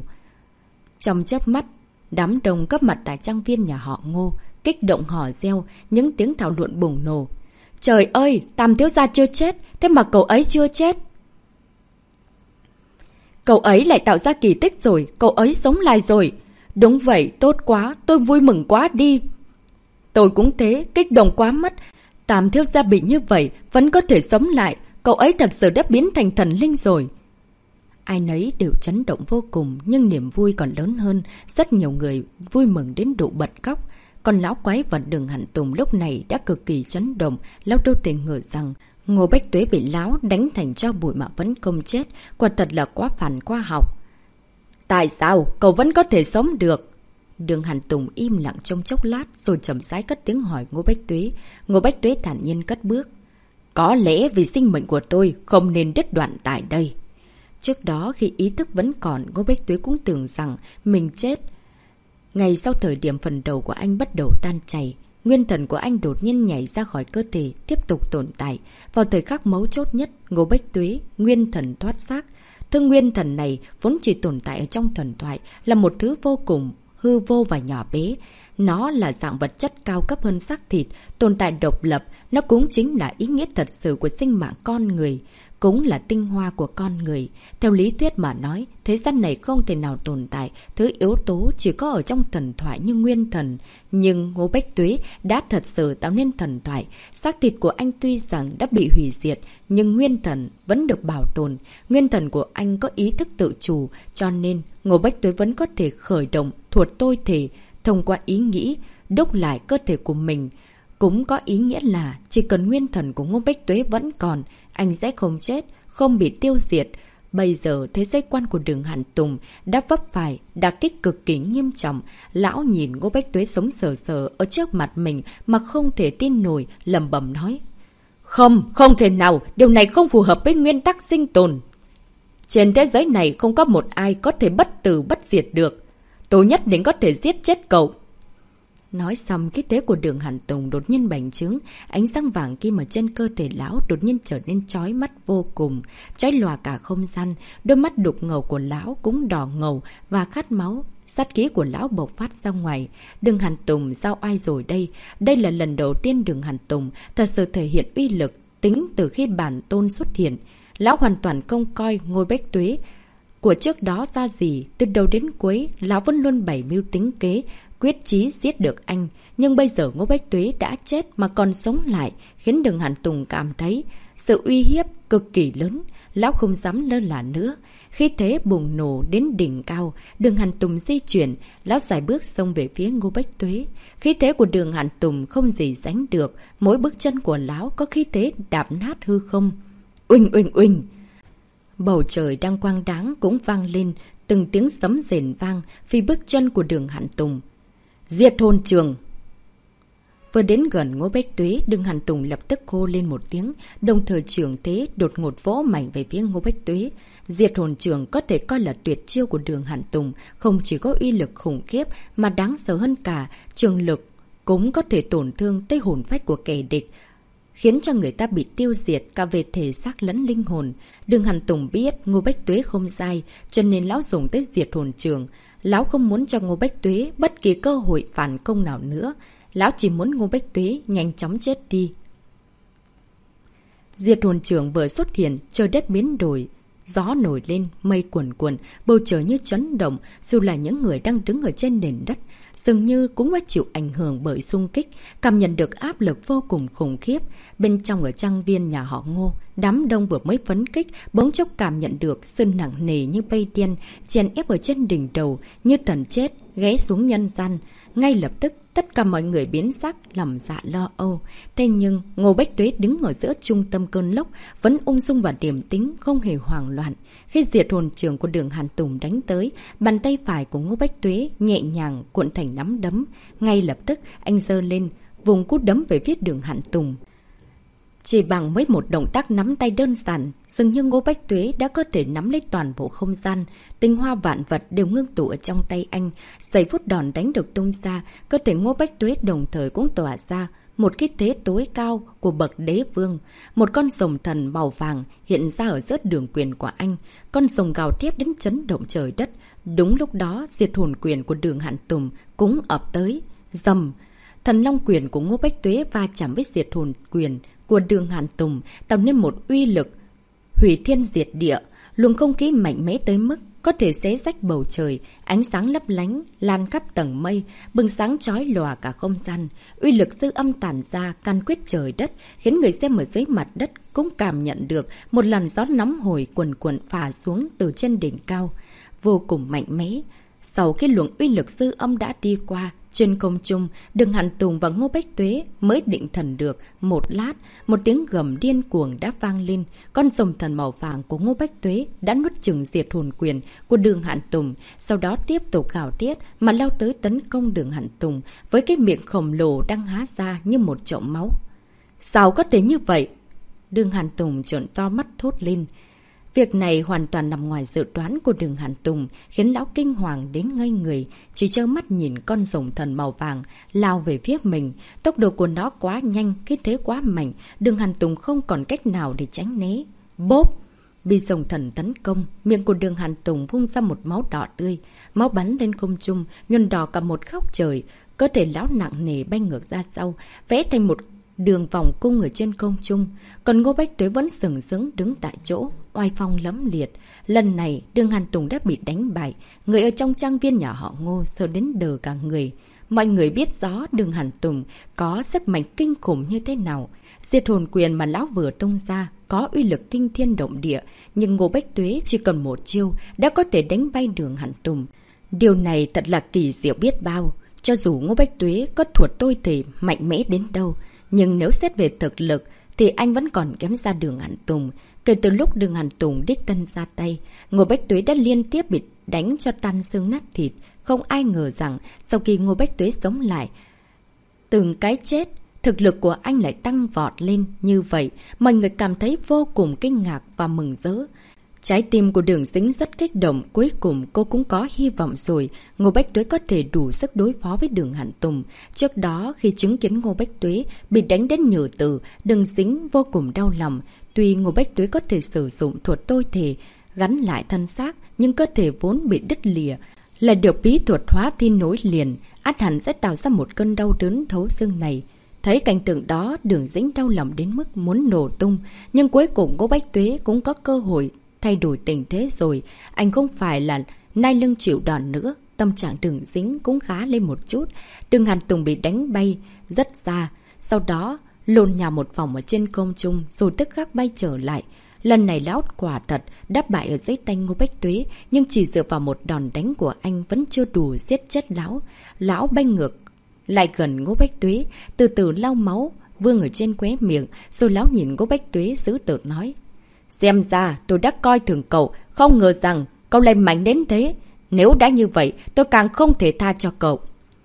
Trong chớp mắt, đám đông cấp mặt tại trang viên nhà họ Ngô, kích động hò reo, những tiếng thảo luận bùng nổ. Trời ơi, Tam thiếu gia chưa chết, thế mà cậu ấy chưa chết. Cậu ấy lại tạo ra kỳ tích rồi, cậu ấy sống lại rồi. Đúng vậy, tốt quá, tôi vui mừng quá đi. Tôi cũng thế, kích động quá mất. Tam thiếu gia bị như vậy, vẫn có thể sống lại, cậu ấy thật sự đã biến thành thần linh rồi. Ai nấy đều chấn động vô cùng, nhưng niềm vui còn lớn hơn, rất nhiều người vui mừng đến độ bật khóc. Còn lão quái vật Đường Hàn Tùng lúc này đã cực kỳ chấn động, lão đâu thể ngờ rằng Ngô Bách Tuế bị lão đánh thành tro bụi mà vẫn không chết, quả thật là quá phản khoa học. Tại sao cậu vẫn có thể sống được? Đường Hàn Tùng im lặng trong chốc lát rồi chậm rãi cất tiếng hỏi Ngô Bách Tuế. Ngô Bách Tuế thản nhiên cất bước. Có lẽ vì sinh mệnh của tôi không nên đứt đoạn tại đây. Trước đó khi ý thức vẫn còn, Ngô Bách Tuế cũng tưởng rằng mình chết. Ngay sau thời điểm phần đầu của anh bắt đầu tan chảy, nguyên thần của anh đột nhiên nhảy ra khỏi cơ thể, tiếp tục tồn tại. Vào thời khắc mấu chốt nhất, Ngô Bách Tuế, nguyên thần thoát xác. Thứ nguyên thần này vốn chỉ tồn tại ở trong thần thoại, là một thứ vô cùng hư vô và nhỏ bé. Nó là dạng vật chất cao cấp hơn xác thịt, tồn tại độc lập, nó cũng chính là ý nghĩa thật sự của sinh mạng con người, cũng là tinh hoa của con người. Theo lý thuyết mà nói, thế gian này không thể nào tồn tại thứ yếu tố chỉ có ở trong thần thoại như nguyên thần. Nhưng Ngô Bách Tuế đã thật sự tạo nên thần thoại. Xác thịt của anh tuy rằng đã bị hủy diệt, nhưng nguyên thần vẫn được bảo tồn. Nguyên thần của anh có ý thức tự chủ, cho nên Ngô Bách Tuế vẫn có thể khởi động thuật tôi thể thông qua ý nghĩ, đúc lại cơ thể của mình. Cũng có ý nghĩa là chỉ cần nguyên thần của Ngô Bách Tuế vẫn còn, anh sẽ không chết, không bị tiêu diệt. Bây giờ thế giới quan của Đường Hàn Tùng đã vấp phải đả kích cực kỳ nghiêm trọng. Lão nhìn Ngô Bách Tuế sống sờ sờ ở trước mặt mình mà không thể tin nổi, lẩm bẩm nói: Không, không thể nào, điều này không phù hợp với nguyên tắc sinh tồn. Trên thế giới này không có một ai có thể bất tử bất diệt được. Tôi nhất định có thể giết chết cậu. Nói xong, cái thế của Đường Hàn Tùng đột nhiên bành trướng, ánh sáng vàng kim ở trên cơ thể lão đột nhiên trở nên chói mắt vô cùng, chói lòa cả không gian. Đôi mắt đục ngầu của lão cũng đỏ ngầu và khát máu. Sát khí của lão bộc phát ra ngoài. Đường Hàn Tùng giao oai rồi đây. Đây là lần đầu tiên Đường Hàn Tùng thật sự thể hiện uy lực tính từ khi bản tôn xuất hiện. Lão hoàn toàn không coi Ngô Bách Tuế của trước đó ra gì. Từ đầu đến cuối, lão vẫn luôn bày mưu tính kế, quyết chí giết được anh. Nhưng bây giờ Ngô Bách Tuế đã chết mà còn sống lại, khiến Đường Hàn Tùng cảm thấy sự uy hiếp cực kỳ lớn. Lão không dám lơ là nữa. Khi thế bùng nổ đến đỉnh cao, Đường Hàn Tùng di chuyển, lão dài bước xông về phía Ngô Bách Tuế. Khí thế của Đường Hàn Tùng không gì sánh được, mỗi bước chân của lão có khí thế đạp nát hư không. Uỳnh uỳnh uỳnh! Bầu trời đang quang đáng cũng vang lên, từng tiếng sấm rền vang vì bước chân của Đường Hàn Tùng. Diệt hồn trường! Vừa đến gần Ngô Bách Tuế, Đường Hàn Tùng lập tức hô lên một tiếng, đồng thời trường thế đột ngột vỗ mạnh về phía Ngô Bách Tuế. Diệt hồn trường có thể coi là tuyệt chiêu của Đường Hàn Tùng, không chỉ có uy lực khủng khiếp mà đáng sợ hơn cả, trường lực cũng có thể tổn thương tới hồn phách của kẻ địch, khiến cho người ta bị tiêu diệt cả về thể xác lẫn linh hồn. Đường Hàn Tùng biết Ngô Bách Tuế không dai, cho nên lão dùng tới diệt hồn trường. Lão không muốn cho Ngô Bách Tuế bất kỳ cơ hội phản công nào nữa. Lão chỉ muốn Ngô Bách Tuế nhanh chóng chết đi. Diệt hồn trường vừa xuất hiện, trời đất biến đổi. Gió nổi lên, mây cuồn cuộn, bầu trời như chấn động, dù là những người đang đứng ở trên nền đất, dường như cũng đã chịu ảnh hưởng bởi xung kích, cảm nhận được áp lực vô cùng khủng khiếp. Bên trong ở trang viên nhà họ Ngô, đám đông vừa mới phấn kích, bỗng chốc cảm nhận được sự nặng nề như bay đen, chèn ép ở trên đỉnh đầu, như thần chết, ghé xuống nhân gian. Ngay lập tức, tất cả mọi người biến sắc, lòng dạ lo âu. Thế nhưng, Ngô Bách Tuế đứng ở giữa trung tâm cơn lốc, vẫn ung dung và điềm tĩnh, không hề hoảng loạn. Khi diệt hồn trường của Đường Hàn Tùng đánh tới, bàn tay phải của Ngô Bách Tuế nhẹ nhàng cuộn thành nắm đấm. Ngay lập tức, anh giơ lên, vùng cú đấm về phía Đường Hàn Tùng. Chỉ bằng mấy một động tác nắm tay đơn giản, dường như Ngô Bách Tuế đã có thể nắm lấy toàn bộ không gian. Tinh hoa vạn vật đều ngưng tụ ở trong tay anh. Giây phút đòn đánh được tung ra, cơ thể Ngô Bách Tuế đồng thời cũng tỏa ra một khí thế tối cao của bậc đế vương. Một con rồng thần màu vàng hiện ra ở giữa đường quyền của anh. Con rồng gào thét đến chấn động trời đất. Đúng lúc đó, diệt hồn quyền của Đường Hàn Tùng cũng ập tới. Dầm! Thần long quyền của Ngô Bách Tuế va chạm với diệt hồn quyền của Đường Hàn Tùng, tạo nên một uy lực hủy thiên diệt địa. Luồng không khí mạnh mẽ tới mức có thể xé rách bầu trời, ánh sáng lấp lánh lan khắp tầng mây, bừng sáng chói lòa cả không gian. Uy lực dư âm tản ra can quyết trời đất, khiến người xem ở dưới mặt đất cũng cảm nhận được một làn gió nóng hổi cuồn cuộn phả xuống từ trên đỉnh cao, vô cùng mạnh mẽ. Sau khi luồng uy lực dư âm đã đi qua, trên không trung, Đường Hàn Tùng và Ngô Bách Tuế mới định thần được. Một lát, một tiếng gầm điên cuồng đã vang lên. Con rồng thần màu vàng của Ngô Bách Tuế đã nuốt chửng diệt hồn quyền của Đường Hàn Tùng, sau đó tiếp tục gào thét mà lao tới tấn công Đường Hàn Tùng với cái miệng khổng lồ đang há ra như một chậu máu. Sao có thể như vậy? Đường Hàn Tùng trợn to mắt thốt lên. Việc này hoàn toàn nằm ngoài dự đoán của Đường Hàn Tùng, khiến lão kinh hoàng đến ngây người, chỉ trơ mắt nhìn con rồng thần màu vàng lao về phía mình. Tốc độ của nó quá nhanh, khí thế quá mạnh, Đường Hàn Tùng không còn cách nào để tránh né. Bốp! Bị rồng thần tấn công, miệng của Đường Hàn Tùng vung ra một máu đỏ tươi, máu bắn lên không trung, nhuần đỏ cả một góc trời. cơ thể lão nặng nề bay ngược ra sau, vẽ thành một đường vòng cung ở trên không trung. Còn Ngô Bách Tuế vẫn sừng sững đứng tại chỗ, oai phong lẫm liệt. Lần này Đường Hàn Tùng đã bị đánh bại, người ở trong trang viên nhà họ Ngô sợ đến đờ cả người. Mọi người biết rõ Đường Hàn Tùng có sức mạnh kinh khủng như thế nào. Diệt hồn quyền mà lão vừa tung ra có uy lực kinh thiên động địa, nhưng Ngô Bách Tuế chỉ cần một chiêu đã có thể đánh bay Đường Hàn Tùng. Điều này thật là kỳ diệu biết bao. Cho dù Ngô Bách Tuế có thuật tôi thể mạnh mẽ đến đâu, nhưng nếu xét về thực lực thì anh vẫn còn kém xa Đường Hàn Tùng. Kể từ lúc Đường Hàn Tùng đích thân ra tay, Ngô Bách Tuế đã liên tiếp bị đánh cho tan xương nát thịt. Không ai ngờ rằng sau khi Ngô Bách Tuế sống lại từng cái chết, thực lực của anh lại tăng vọt lên như vậy. Mọi người cảm thấy vô cùng kinh ngạc và mừng rỡ. Trái tim của Đường Dĩnh rất kích động, cuối cùng cô cũng có hy vọng rồi. Ngô Bách Tuế có thể đủ sức đối phó với Đường Hàn Tùng. Trước đó, khi chứng kiến Ngô Bách Tuế bị đánh đến nhừ tử, Đường Dĩnh vô cùng đau lòng. Tuy Ngô Bách Tuế có thể sử dụng thuật tôi thể gắn lại thân xác, nhưng cơ thể vốn bị đứt lìa, là được bí thuật hóa thiên nối liền, ắt hẳn sẽ tạo ra một cơn đau đớn thấu xương này. Thấy cảnh tượng đó, Đường Dĩnh đau lòng đến mức muốn nổ tung, nhưng cuối cùng Ngô Bách Tuế cũng có cơ hội thay đổi tình thế rồi. Anh không phải là nai lưng chịu đòn nữa. Tâm trạng Đường Dĩnh cũng khá lên một chút. Đường Hàn Tùng bị đánh bay rất xa, sau đó lộn nhào một vòng ở trên không trung rồi tức khắc bay trở lại. Lần này lão quả thật đáp bại ở dưới tay Ngô Bách Tuế, nhưng chỉ dựa vào một đòn đánh của anh vẫn chưa đủ giết chết lão. Lão bay ngược lại gần Ngô Bách Tuế, từ từ lau máu vương ở trên khóe miệng, rồi lão nhìn Ngô Bách Tuế dữ tợn nói: xem ra tôi đã coi thường cậu, không ngờ rằng cậu lại mạnh đến thế. Nếu đã như vậy, tôi càng không thể tha cho cậu.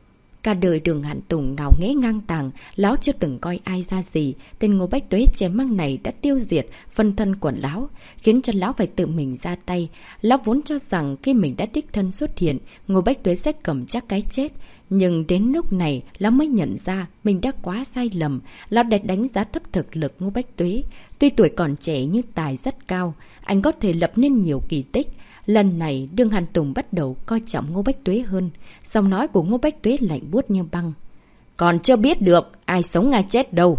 Cả đời Đường Hàn Tùng ngạo nghễ ngang tàng, lão chưa từng coi ai ra gì. Tên Ngô Bách Tuế chém măng này đã tiêu diệt phân thân của lão, khiến cho lão phải tự mình ra tay. Lão vốn cho rằng khi mình đã đích thân xuất hiện, Ngô Bách Tuế sẽ cầm chắc cái chết. Nhưng đến lúc này, lão mới nhận ra mình đã quá sai lầm. Lão đã đánh giá thấp thực lực Ngô Bách Tuế. Tuy tuổi còn trẻ nhưng tài rất cao, anh có thể lập nên nhiều kỳ tích. Lần này, Đường Hàn Tùng bắt đầu coi trọng Ngô Bách Tuế hơn. Giọng nói của Ngô Bách Tuế lạnh buốt như băng: còn chưa biết được ai sống ai chết đâu.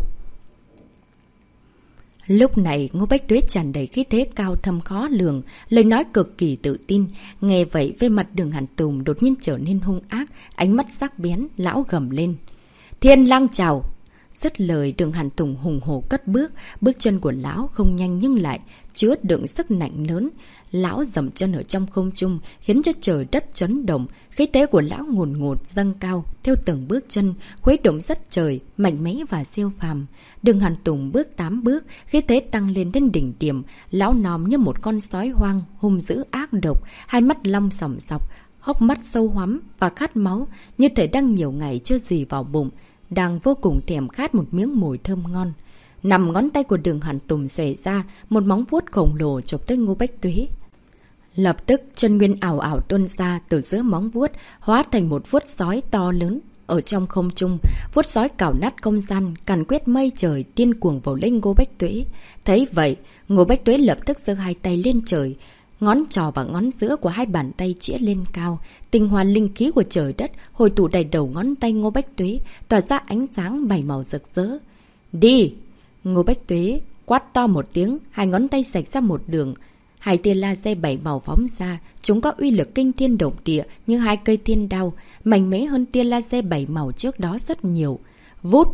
Lúc này, Ngô Bách Tuế tràn đầy khí thế cao thâm khó lường, lời nói cực kỳ tự tin. Nghe vậy, về mặt Đường Hàn Tùng đột nhiên trở nên hung ác, ánh mắt sắc bén, lão gầm lên: Thiên Lang chào! Dứt lời, Đường Hàn Tùng hùng hổ cất bước, bước chân của lão không nhanh nhưng lại chứa đựng sức nặng lớn. Lão dậm chân ở trong không trung, khiến cho trời đất chấn động. Khí thế của lão ngùn ngụt dâng cao theo từng bước chân, khuấy động đất trời, mạnh mẽ và siêu phàm. Đường Hàn Tùng bước tám bước, khí thế tăng lên đến đỉnh điểm. Lão nòm như một con sói hoang, hung dữ ác độc, hai mắt long sòng sọc, hốc mắt sâu hoắm và khát máu, như thể đang nhiều ngày chưa gì vào bụng, đang vô cùng thèm khát một miếng mồi thơm ngon. Nằm ngón tay của Đường Hàn Tùng xòe ra, một móng vuốt khổng lồ chộp tới Ngô Bách Tuế. Lập tức chân nguyên ảo ảo tuôn ra từ giữa móng vuốt, hóa thành một vuốt sói to lớn ở trong không trung. Vuốt sói cào nát không gian, càn quét mây trời, điên cuồng vào lên Ngô Bách Tuế. Thấy vậy, Ngô Bách Tuế lập tức giơ hai tay lên trời, ngón trỏ và ngón giữa của hai bàn tay chĩa lên cao. Tinh hoa linh khí của trời đất hồi tụ đầy đầu ngón tay Ngô Bách Tuế, tỏa ra ánh sáng bảy màu rực rỡ. Đi! Ngô Bách Tuế quát to một tiếng, hai ngón tay sạch ra một đường. Hai tia laser bảy màu phóng ra, chúng có uy lực kinh thiên động địa như hai cây thiên đao, mạnh mẽ hơn tia laser bảy màu trước đó rất nhiều. Vút!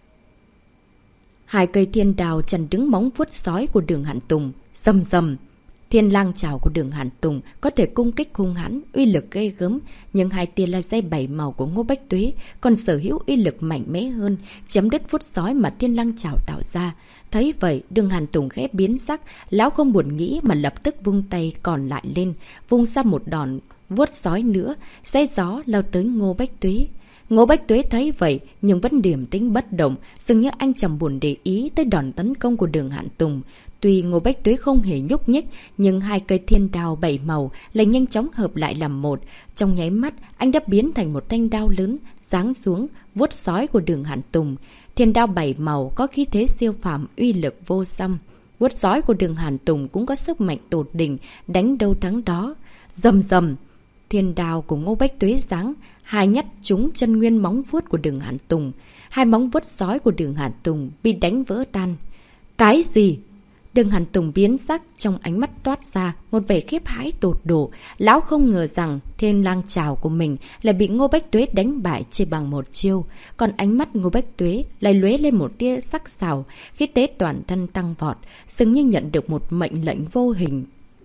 Hai cây thiên đao chặn đứng móng vuốt sói của Đường Hàn Tùng. Rầm rầm! Thiên Lang chảo của Đường Hàn Tùng có thể cung kích hung hãn, uy lực ghê gớm, nhưng hai tia laser bảy màu của Ngô Bách Tuế còn sở hữu uy lực mạnh mẽ hơn, chém đứt vuốt sói mà Thiên Lang chảo tạo ra. Thấy vậy, Đường Hàn Tùng khẽ biến sắc, lão không buồn nghĩ mà lập tức vung tay còn lại lên, vung ra một đòn vuốt sói nữa, xé gió lao tới Ngô Bách Tuế. Ngô Bách Tuế thấy vậy nhưng vẫn điềm tĩnh bất động, dường như anh chẳng buồn để ý tới đòn tấn công của Đường Hàn Tùng. Tuy Ngô Bách Tuế không hề nhúc nhích, nhưng hai cây thiên đao bảy màu lại nhanh chóng hợp lại làm một. Trong nháy mắt, anh đã biến thành một thanh đao lớn, giáng xuống, vuốt sói của Đường Hàn Tùng. Thiên đao bảy màu có khí thế siêu phàm, uy lực vô song. Vuốt sói của Đường Hàn Tùng cũng có sức mạnh tột đỉnh, đánh đâu thắng đó. Rầm rầm! Thiên Đao cùng Ngô Bách Tuế giáng, hai nhát trúng chân nguyên móng vuốt của Đường Hàn Tùng. Hai móng vuốt sói của Đường Hàn Tùng bị đánh vỡ tan. Cái gì? Đường Hàn Tùng biến sắc, trong ánh mắt toát ra một vẻ khiếp hãi tột độ. Lão không ngờ rằng thiên lang chảo của mình lại bị Ngô Bách Tuế đánh bại chỉ bằng một chiêu. Còn ánh mắt Ngô Bách Tuế lại lóe lên một tia sắc sảo, khí thế toàn thân tăng vọt, dường như nhận được một mệnh lệnh vô hình.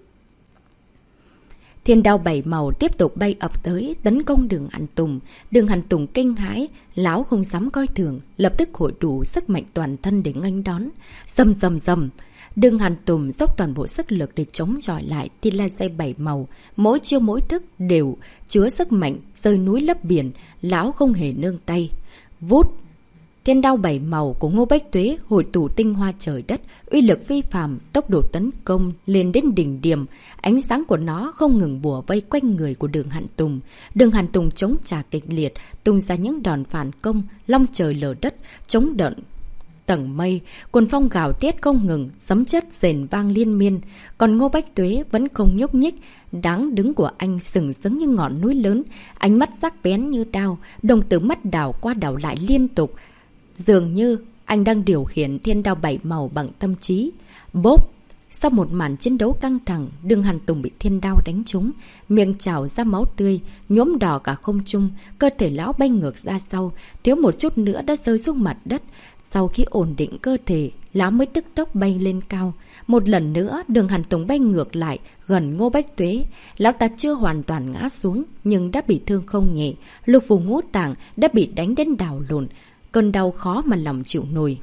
Thiên đao bảy màu tiếp tục bay ập tới, tấn công Đường Hàn Tùng. Đường Hàn Tùng kinh hãi, lão không dám coi thường, lập tức hội đủ sức mạnh toàn thân để nghênh đón. Rầm rầm rầm, Đường Hàn Tùng dốc toàn bộ sức lực để chống chọi lại thiên la dây bảy màu, mỗi chiêu mỗi thức đều chứa sức mạnh, rơi núi lấp biển, lão không hề nương tay. Vút! Thiên đao bảy màu của Ngô Bách Tuế hội tụ tinh hoa trời đất, uy lực phi phàm, tốc độ tấn công lên đến đỉnh điểm, ánh sáng của nó không ngừng bùa vây quanh người của Đường Hàn Tùng. Đường Hàn Tùng chống trả kịch liệt, tung ra những đòn phản công, long trời lở đất, chống đợn tầng mây, cuồng phong gào thét không ngừng, sấm chớp rền vang liên miên. Còn Ngô Bách Tuế vẫn không nhúc nhích, đáng đứng của anh sừng sững như ngọn núi lớn, ánh mắt sắc bén như đao, đồng tử mắt đảo qua đảo lại liên tục. Dường như anh đang điều khiển thiên đao bảy màu bằng tâm trí. Bốp! Sau một màn chiến đấu căng thẳng, Đường Hàn Tùng bị thiên đao đánh trúng, miệng trào ra máu tươi, nhuốm đỏ cả không trung, cơ thể lão bay ngược ra sau, thiếu một chút nữa đã rơi xuống mặt đất. Sau khi ổn định cơ thể, lão mới tức tốc bay lên cao. Một lần nữa, Đường Hàn Tùng bay ngược lại, gần Ngô Bách Tuế. Lão ta chưa hoàn toàn ngã xuống, nhưng đã bị thương không nhẹ. Lục phủ ngũ tạng đã bị đánh đến đảo lộn. Cơn đau khó mà lòng chịu nổi.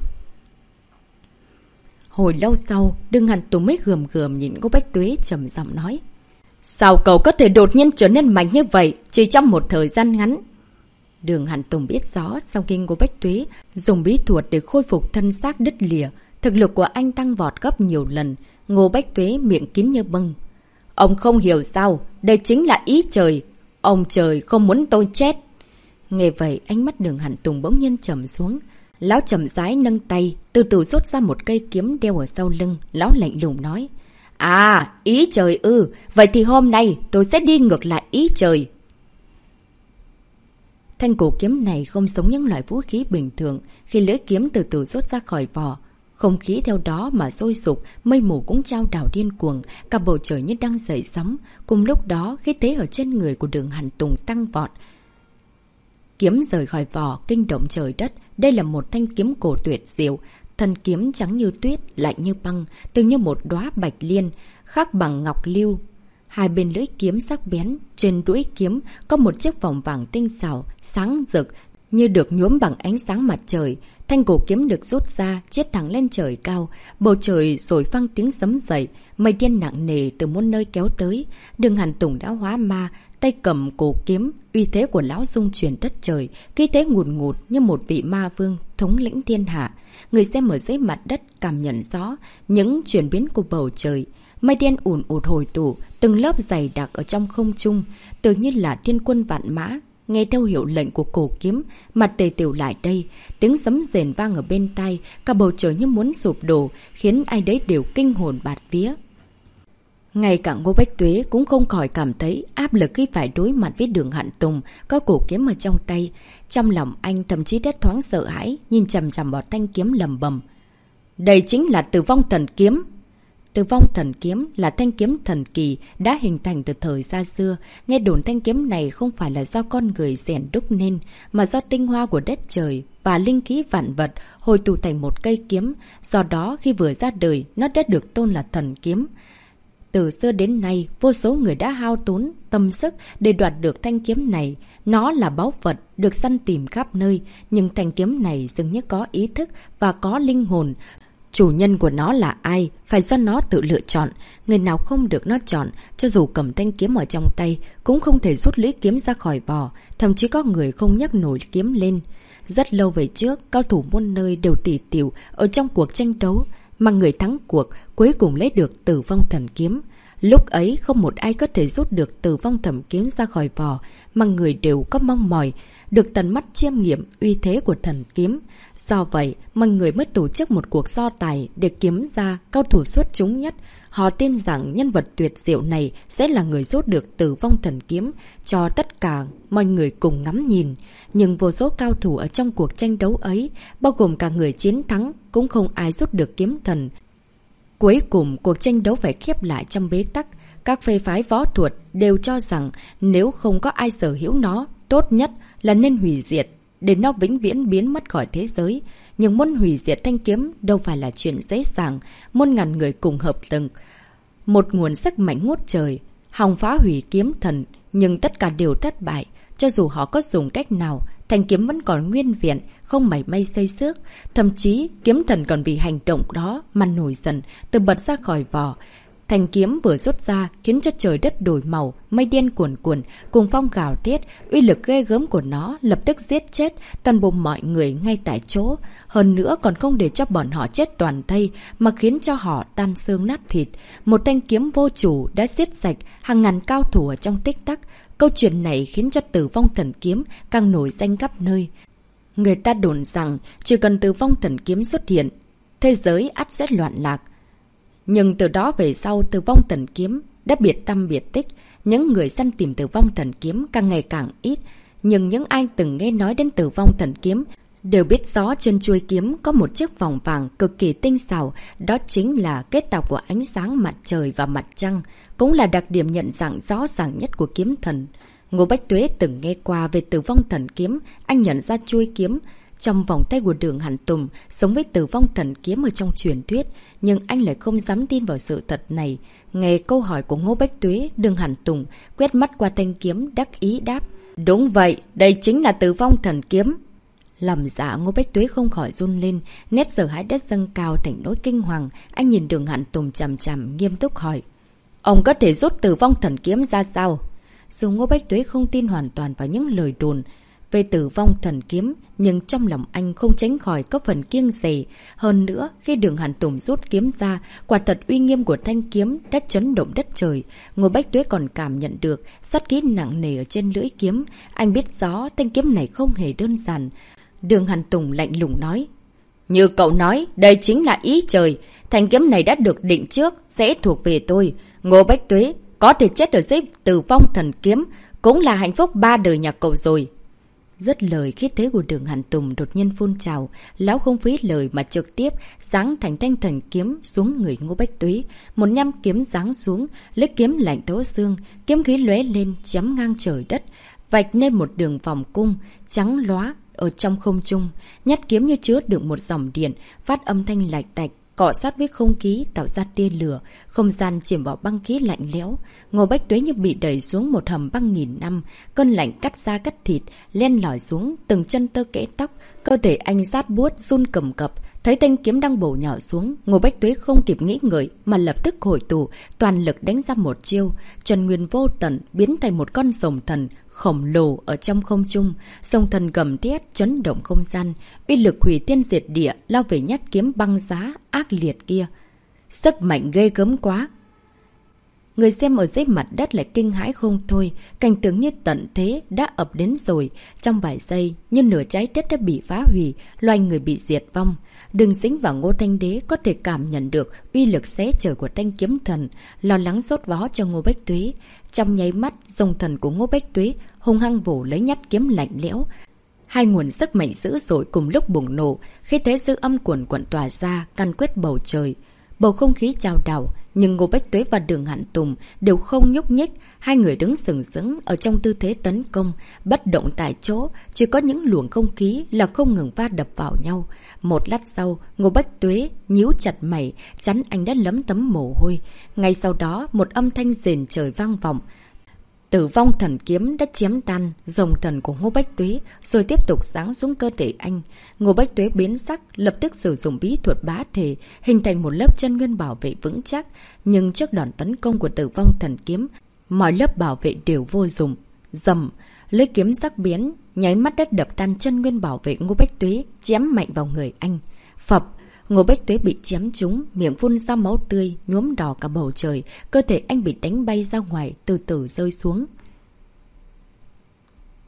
Hồi lâu sau, Đường Hàn Tùng mới gườm gườm nhìn Ngô Bách Tuế trầm giọng nói. Sao cậu có thể đột nhiên trở nên mạnh như vậy, chỉ trong một thời gian ngắn? Đường Hàn Tùng biết rõ sau khi Ngô Bách Tuế dùng bí thuật để khôi phục thân xác đứt lìa, thực lực của anh tăng vọt gấp nhiều lần. Ngô Bách Tuế miệng kín như bưng. Ông không hiểu sao, đây chính là ý trời. Ông trời không muốn tôi chết. Nghe vậy, ánh mắt Đường Hàn Tùng bỗng nhiên trầm xuống. Lão chậm rãi nâng tay, từ từ rút ra một cây kiếm đeo ở sau lưng. Lão lạnh lùng nói. À, ý trời ư, vậy thì hôm nay tôi sẽ đi ngược lại ý trời. Thanh cổ kiếm này không giống những loại vũ khí bình thường. Khi lưỡi kiếm từ từ rút ra khỏi vỏ, không khí theo đó mà sôi sục, mây mù cũng trao đảo điên cuồng, cả bầu trời như đang dậy sóng. Cùng lúc đó, khí thế ở trên người của Đường Hàn Tùng tăng vọt. Kiếm rời khỏi vỏ, kinh động trời đất. Đây là một thanh kiếm cổ tuyệt diệu. Thân kiếm trắng như tuyết, lạnh như băng, từng như một đóa bạch liên, khắc bằng ngọc lưu. Hai bên lưỡi kiếm sắc bén, trên đuôi kiếm có một chiếc vòng vàng tinh xảo, sáng rực, như được nhuốm bằng ánh sáng mặt trời. Thanh cổ kiếm được rút ra, chiết thẳng lên trời cao, bầu trời rồi vang tiếng sấm dậy, mây đen nặng nề từ muôn nơi kéo tới. Đường Hàn Tùng đã hóa ma, tay cầm cổ kiếm, uy thế của lão dung truyền đất trời, khí thế ngùn ngụt như một vị ma vương thống lĩnh thiên hạ. Người xem ở dưới mặt đất cảm nhận rõ những chuyển biến của bầu trời. Mây đen ùn ụt hồi tụ, từng lớp dày đặc ở trong không trung, tự như là thiên quân vạn mã. Nghe theo hiệu lệnh của cổ kiếm, mặt Tề Tiểu lại đây, tiếng sấm rền vang ở bên tai, cả bầu trời như muốn sụp đổ, khiến ai đấy đều kinh hồn bạt vía. Ngay cả Ngô Bách Tuế cũng không khỏi cảm thấy áp lực khi phải đối mặt với Đường Hàn Tùng, có cổ kiếm ở trong tay. Trong lòng anh thậm chí đã thoáng sợ hãi, nhìn chằm chằm vào thanh kiếm lầm bầm. Đây chính là Tử Vong Thần Kiếm. Tử Vong Thần Kiếm là thanh kiếm thần kỳ đã hình thành từ thời xa xưa. Nghe đồn thanh kiếm này không phải là do con người rèn đúc nên, mà do tinh hoa của đất trời và linh khí vạn vật hồi tụ thành một cây kiếm. Do đó khi vừa ra đời, nó đã được tôn là thần kiếm. Từ xưa đến nay, vô số người đã hao tốn tâm sức để đoạt được thanh kiếm này. Nó là báu vật, được săn tìm khắp nơi, nhưng thanh kiếm này dường như có ý thức và có linh hồn. Chủ nhân của nó là ai, phải do nó tự lựa chọn. Người nào không được nó chọn, cho dù cầm thanh kiếm ở trong tay, cũng không thể rút lưỡi kiếm ra khỏi vỏ. Thậm chí có người không nhấc nổi kiếm lên. Rất lâu về trước, cao thủ muôn nơi đều tỉ tỉu ở trong cuộc tranh đấu, mà người thắng cuộc cuối cùng lấy được Tử Vong Thần Kiếm. Lúc ấy không một ai có thể rút được Tử Vong Thần Kiếm ra khỏi vỏ, mà người đều có mong mỏi được tận mắt chiêm nghiệm uy thế của thần kiếm. Do vậy mà người mới tổ chức một cuộc so tài để kiếm ra cao thủ xuất chúng nhất. Họ tin rằng nhân vật tuyệt diệu này sẽ là người rút được Tử Vong Thần Kiếm cho tất cả mọi người cùng ngắm nhìn. Nhưng vô số cao thủ ở trong cuộc tranh đấu ấy, bao gồm cả người chiến thắng, cũng không ai rút được kiếm thần. Cuối cùng, cuộc tranh đấu phải khép lại trong bế tắc. Các phê phái võ thuật đều cho rằng nếu không có ai sở hữu nó, tốt nhất là nên hủy diệt, để nó vĩnh viễn biến mất khỏi thế giới. Nhưng muốn hủy diệt thanh kiếm đâu phải là chuyện dễ dàng, muôn ngàn người cùng hợp lực. Một nguồn sức mạnh ngút trời, hòng phá hủy kiếm thần, nhưng tất cả đều thất bại. Cho dù họ có dùng cách nào, thanh kiếm vẫn còn nguyên vẹn, không mảy may xây xước. Thậm chí, kiếm thần còn vì hành động đó mà nổi giận, từ bật ra khỏi vỏ. Thanh kiếm vừa rút ra khiến cho trời đất đổi màu, mây đen cuồn cuộn, cùng phong gào thét, uy lực ghê gớm của nó lập tức giết chết toàn bộ mọi người ngay tại chỗ. Hơn nữa còn không để cho bọn họ chết toàn thây, mà khiến cho họ tan xương nát thịt. Một thanh kiếm vô chủ đã giết sạch hàng ngàn cao thủ ở trong tích tắc. Câu chuyện này khiến cho Tử Vong Thần Kiếm càng nổi danh khắp nơi. Người ta đồn rằng chỉ cần Tử Vong Thần Kiếm xuất hiện, thế giới ắt sẽ loạn lạc. Nhưng từ đó về sau, Tử Vong Thần Kiếm đã biệt tâm biệt tích. Những người săn tìm Tử Vong Thần Kiếm càng ngày càng ít. Nhưng những ai từng nghe nói đến Tử Vong Thần Kiếm đều biết rõ trên chuôi kiếm có một chiếc vòng vàng cực kỳ tinh xảo. Đó chính là kết tạo của ánh sáng mặt trời và mặt trăng, cũng là đặc điểm nhận dạng rõ ràng nhất của kiếm thần. Ngô Bách Tuế từng nghe qua về Tử Vong Thần Kiếm. Anh nhận ra chuôi kiếm trong vòng tay của Đường Hàn Tùng giống với Tử Vong Thần Kiếm ở trong truyền thuyết, nhưng anh lại không dám tin vào sự thật này. Nghe câu hỏi của Ngô Bách Tuế, Đường Hàn Tùng quét mắt qua thanh kiếm đắc ý đáp: Đúng vậy, đây chính là Tử Vong Thần Kiếm. Lòng dạ Ngô Bách Tuế không khỏi run lên, nét sợ hãi đã dâng cao thành nỗi kinh hoàng. Anh nhìn Đường Hàn Tùng chằm chằm, nghiêm túc hỏi: Ông có thể rút Tử Vong Thần Kiếm ra sao? Dù Ngô Bách Tuế không tin hoàn toàn vào những lời đồn về Tử Vong Thần Kiếm, nhưng trong lòng anh không tránh khỏi có phần kiêng dè. Hơn nữa, khi Đường Hàn Tùng rút kiếm ra, quả thật uy nghiêm của thanh kiếm đã chấn động đất trời. Ngô Bách Tuế còn cảm nhận được sát khí nặng nề ở trên lưỡi kiếm. Anh biết rõ thanh kiếm này không hề đơn giản. Đường Hàn Tùng lạnh lùng nói: Như cậu nói, đây chính là ý trời. Thanh kiếm này đã được định trước, sẽ thuộc về tôi. Ngô Bách Tuế có thể chết ở dưới Tử Vong Thần Kiếm, cũng là hạnh phúc ba đời nhà cậu rồi. Dứt lời, khí thế của Đường Hàn Tùng đột nhiên phun trào. Lão không phí lời mà trực tiếp giáng thành thanh thần kiếm xuống người Ngô Bách Tuế. Một nhăm kiếm giáng xuống, lấy kiếm lạnh thấu xương, kiếm khí lóe lên chém ngang trời đất, vạch nên một đường vòng cung trắng lóa ở trong không trung. Nhát kiếm như chứa đựng một dòng điện, phát âm thanh lạch tạch, cọ sát với không khí tạo ra tia lửa. Không gian chìm vào băng khí lạnh lẽo. Ngô Bách Tuế như bị đẩy xuống một hầm băng nghìn năm. Cơn lạnh cắt da cắt thịt, len lỏi xuống từng chân tơ kẽ tóc. Cơ thể anh rát buốt run cầm cập. Thấy thanh kiếm đang bổ nhào xuống, Ngô Bách Tuế không kịp nghĩ ngợi mà lập tức hồi tù, toàn lực đánh ra một chiêu. Trần Nguyên vô tận biến thành một con rồng thần khổng lồ ở trong không trung. Rồng thần gầm thét chấn động không gian, uy lực hủy thiên diệt địa lao về nhát kiếm băng giá ác liệt kia. Sức mạnh ghê gớm quá. Người xem ở dưới mặt đất lại kinh hãi không thôi. Cảnh tượng như tận thế đã ập đến rồi. Trong vài giây, như nửa trái đất đã bị phá hủy, loài người bị diệt vong. Đường Dĩnh và Ngô Thanh Đế có thể cảm nhận được uy lực xé trời của thanh kiếm thần, lo lắng sốt vó cho Ngô Bách Tuế. Trong nháy mắt, dòng thần của Ngô Bách Tuế hung hăng vồ lấy nhát kiếm lạnh lẽo. Hai nguồn sức mạnh dữ dội cùng lúc bùng nổ, khi thế dư âm cuồn cuộn tỏa ra, căn quyết bầu trời. Bầu không khí trao đảo, nhưng Ngô Bách Tuế và Đường Hàn Tùng đều không nhúc nhích. Hai người đứng sừng sững ở trong tư thế tấn công, bất động tại chỗ, chỉ có những luồng không khí là không ngừng va đập vào nhau. Một lát sau, Ngô Bách Tuế nhíu chặt mày, chắn anh đã lấm tấm mồ hôi. Ngay sau đó, một âm thanh rền trời vang vọng. Tử Vong Thần Kiếm đã chém tan rồng thần của Ngô Bách Tuế, rồi tiếp tục giáng xuống cơ thể anh. Ngô Bách Tuế biến sắc, lập tức sử dụng bí thuật bá thể, hình thành một lớp chân nguyên bảo vệ vững chắc. Nhưng trước đòn tấn công của Tử Vong Thần Kiếm, mọi lớp bảo vệ đều vô dụng. Dầm, lưỡi kiếm sắc bén, nháy mắt đất đập tan chân nguyên bảo vệ Ngô Bách Tuế, chém mạnh vào người anh. Phập, Ngô Bách Tuế bị chém trúng, miệng phun ra máu tươi, nhuốm đỏ cả bầu trời, cơ thể anh bị đánh bay ra ngoài, từ từ rơi xuống.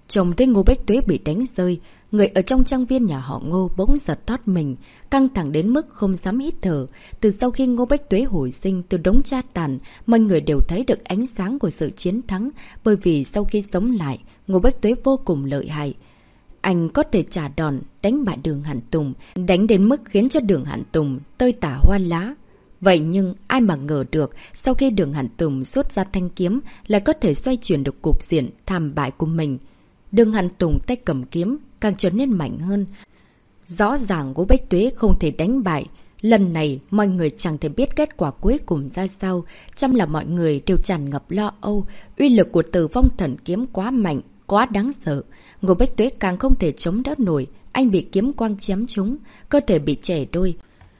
Trông thấy Ngô Bách Tuế bị đánh rơi, người ở trong trang viên nhà họ Ngô bỗng giật thót mình, căng thẳng đến mức không dám hít thở. Từ sau khi Ngô Bách Tuế hồi sinh từ đống tra tàn, mọi người đều thấy được ánh sáng của sự chiến thắng, bởi vì sau khi sống lại, Ngô Bách Tuế vô cùng lợi hại. Anh có thể trả đòn, đánh bại Đường Hàn Tùng, đánh đến mức khiến cho Đường Hàn Tùng tơi tả hoa lá. Vậy nhưng ai mà ngờ được, sau khi Đường Hàn Tùng xuất ra thanh kiếm, lại có thể xoay chuyển được cục diện thảm bại của mình. Đường Hàn Tùng tay cầm kiếm, càng trở nên mạnh hơn. Rõ ràng Ngô Bách Tuế không thể đánh bại. Lần này, mọi người chẳng thể biết kết quả cuối cùng ra sao. Trong là mọi người đều tràn ngập lo âu. Uy lực của Tử Vong Thần Kiếm quá mạnh, quá đáng sợ. Ngô Bách Tuế càng không thể chống đỡ nổi. Anh bị kiếm quang chém trúng, cơ thể bị chẻ đôi.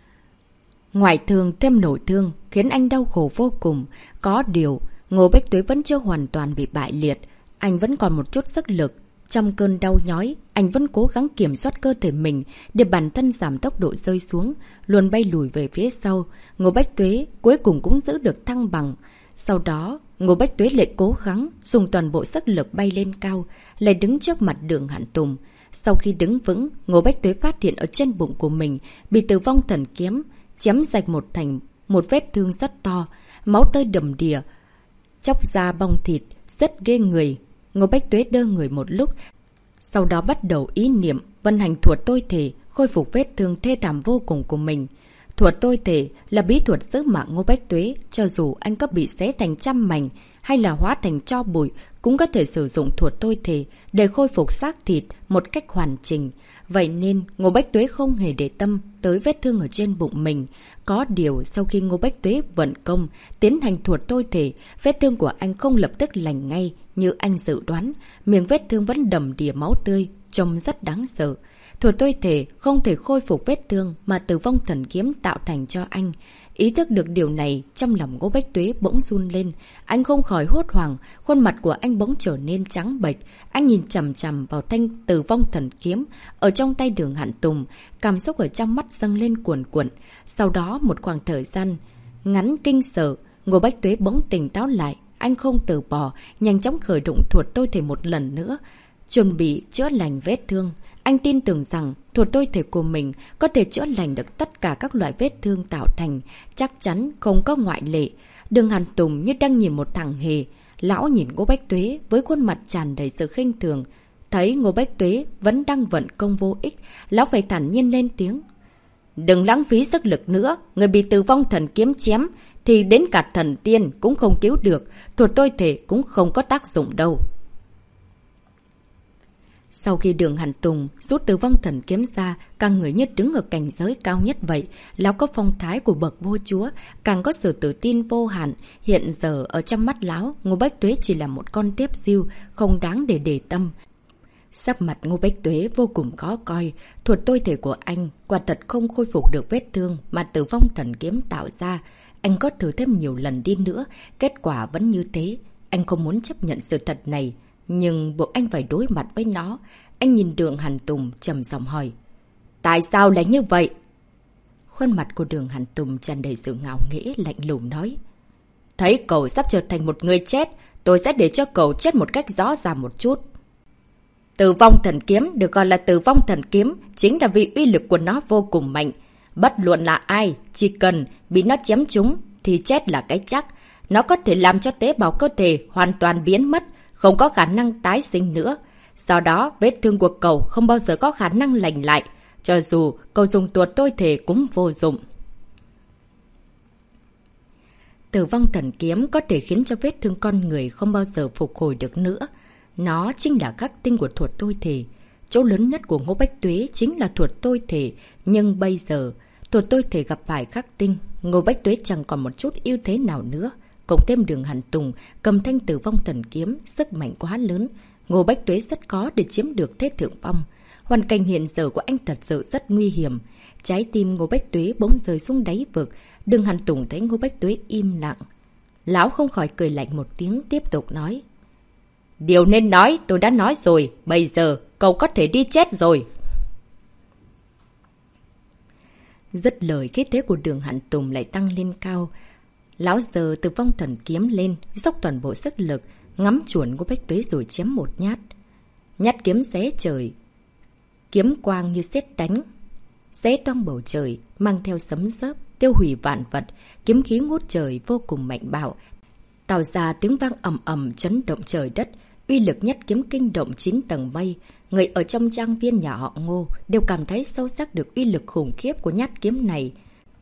Ngoại thương thêm nội thương, khiến anh đau khổ vô cùng. Có điều, Ngô Bách Tuế vẫn chưa hoàn toàn bị bại liệt. Anh vẫn còn một chút sức lực. Trong cơn đau nhói, anh vẫn cố gắng kiểm soát cơ thể mình để bản thân giảm tốc độ rơi xuống, luôn bay lùi về phía sau. Ngô Bách Tuế cuối cùng cũng giữ được thăng bằng. Sau đó, Ngô Bách Tuế lại cố gắng dùng toàn bộ sức lực bay lên cao, lại đứng trước mặt Đường Hàn Tùng. Sau khi đứng vững, Ngô Bách Tuế phát hiện ở trên bụng của mình bị Tử Vong Thần Kiếm chém rạch một thành một vết thương rất to, máu tươi đầm đìa, chóc da bong thịt, rất ghê người. Ngô Bách Tuế đơ người một lúc, sau đó bắt đầu ý niệm vận hành thuật tôi thể, khôi phục vết thương thê thảm vô cùng của mình. Thuật tôi thể là bí thuật giữ mạng Ngô Bách Tuế, cho dù anh có bị xé thành trăm mảnh hay là hóa thành tro bụi, cũng có thể sử dụng thuật tôi thể để khôi phục xác thịt một cách hoàn chỉnh. Vậy nên Ngô Bách Tuế không hề để tâm tới vết thương ở trên bụng mình. Có điều sau khi Ngô Bách Tuế vận công tiến hành thuật tôi thể, vết thương của anh không lập tức lành ngay như anh dự đoán. Miệng vết thương vẫn đầm đìa máu tươi, trông rất đáng sợ. Thuật tôi thể không thể khôi phục vết thương mà Tử Vong Thần Kiếm tạo thành cho anh. Ý thức được điều này, trong lòng Ngô Bách Tuế bỗng run lên. Anh không khỏi hốt hoảng, khuôn mặt của anh bỗng trở nên trắng bệch. Anh nhìn chằm chằm vào thanh Tử Vong Thần Kiếm ở trong tay Đường Hàn Tùng, cảm xúc ở trong mắt dâng lên cuồn cuộn. Sau đó một khoảng thời gian ngắn kinh sợ, Ngô Bách Tuế bỗng tỉnh táo lại. Anh không từ bỏ, nhanh chóng khởi động thuật tôi thể một lần nữa, chuẩn bị chữa lành vết thương. Anh tin tưởng rằng thuật tôi thể của mình có thể chữa lành được tất cả các loại vết thương tạo thành, chắc chắn không có ngoại lệ. Đường Hàn Tùng như đang nhìn một thằng hề. Lão nhìn Ngô Bách Tuế với khuôn mặt tràn đầy sự khinh thường. Thấy Ngô Bách Tuế vẫn đang vận công vô ích, lão phải thản nhiên lên tiếng. Đừng lãng phí sức lực nữa, người bị Tử Vong Thần Kiếm chém thì đến cả thần tiên cũng không cứu được, thuật tôi thể cũng không có tác dụng đâu. Sau khi Đường Hàn Tùng rút Tử Vong Thần Kiếm ra, cả người như đứng ở cảnh giới cao nhất vậy. Lão có phong thái của bậc vua chúa, càng có sự tự tin vô hạn. Hiện giờ ở trong mắt lão, Ngô Bách Tuế chỉ là một con tép diêu, không đáng để để tâm. Sắc mặt Ngô Bách Tuế vô cùng khó coi. Thuật tôi thể của anh quả thật không khôi phục được vết thương mà Tử Vong Thần Kiếm tạo ra. Anh có thử thêm nhiều lần đi nữa, kết quả vẫn như thế. Anh không muốn chấp nhận sự thật này, nhưng buộc anh phải đối mặt với nó. Anh nhìn Đường Hàn Tùng trầm giọng hỏi. Tại sao lại như vậy? Khuôn mặt của Đường Hàn Tùng tràn đầy sự ngạo nghễ, lạnh lùng nói. Thấy cậu sắp trở thành một người chết, tôi sẽ để cho cậu chết một cách rõ ràng một chút. Tử Vong Thần Kiếm được gọi là Tử Vong Thần Kiếm chính là vì uy lực của nó vô cùng mạnh. Bất luận là ai, chỉ cần bị nó chém trúng thì chết là cái chắc. Nó có thể làm cho tế bào cơ thể hoàn toàn biến mất, không có khả năng tái sinh nữa. Do đó, vết thương của cậu không bao giờ có khả năng lành lại. Cho dù cậu dùng thuật tôi thể cũng vô dụng. Tử Vong Thần Kiếm có thể khiến cho vết thương con người không bao giờ phục hồi được nữa. Nó chính là khắc tinh của thuật tôi thể. Chỗ lớn nhất của Ngô Bách Tuế chính là thuật tôi thể. Nhưng bây giờ, thuật tôi thể gặp phải khắc tinh, Ngô Bách Tuế chẳng còn một chút ưu thế nào nữa. Cộng thêm Đường Hàn Tùng cầm thanh Tử Vong Thần Kiếm, sức mạnh quá lớn. Ngô Bách Tuế rất khó để chiếm được thế thượng phong. Hoàn cảnh hiện giờ của anh thật sự rất nguy hiểm. Trái tim Ngô Bách Tuế bỗng rơi xuống đáy vực. Đường Hàn Tùng thấy Ngô Bách Tuế im lặng. Lão không khỏi cười lạnh một tiếng, tiếp tục nói. Điều nên nói tôi đã nói rồi, bây giờ cậu có thể đi chết rồi. Dứt lời, khí thế của Đường Hàn Tùng lại tăng lên cao. Lão giơ Tử Vong Thần Kiếm lên, dốc toàn bộ sức lực, ngắm chuẩn Ngô Bách Tuế rồi chém một nhát. Nhát kiếm xé trời, kiếm quang như sét đánh, xé toang bầu trời, mang theo sấm sớp, tiêu hủy vạn vật, kiếm khí ngút trời vô cùng mạnh bạo, tạo ra tiếng vang ầm ầm chấn động trời đất, uy lực nhất kiếm kinh động chín tầng mây. Người ở trong trang viên nhà họ Ngô đều cảm thấy sâu sắc được uy lực khủng khiếp của nhát kiếm này.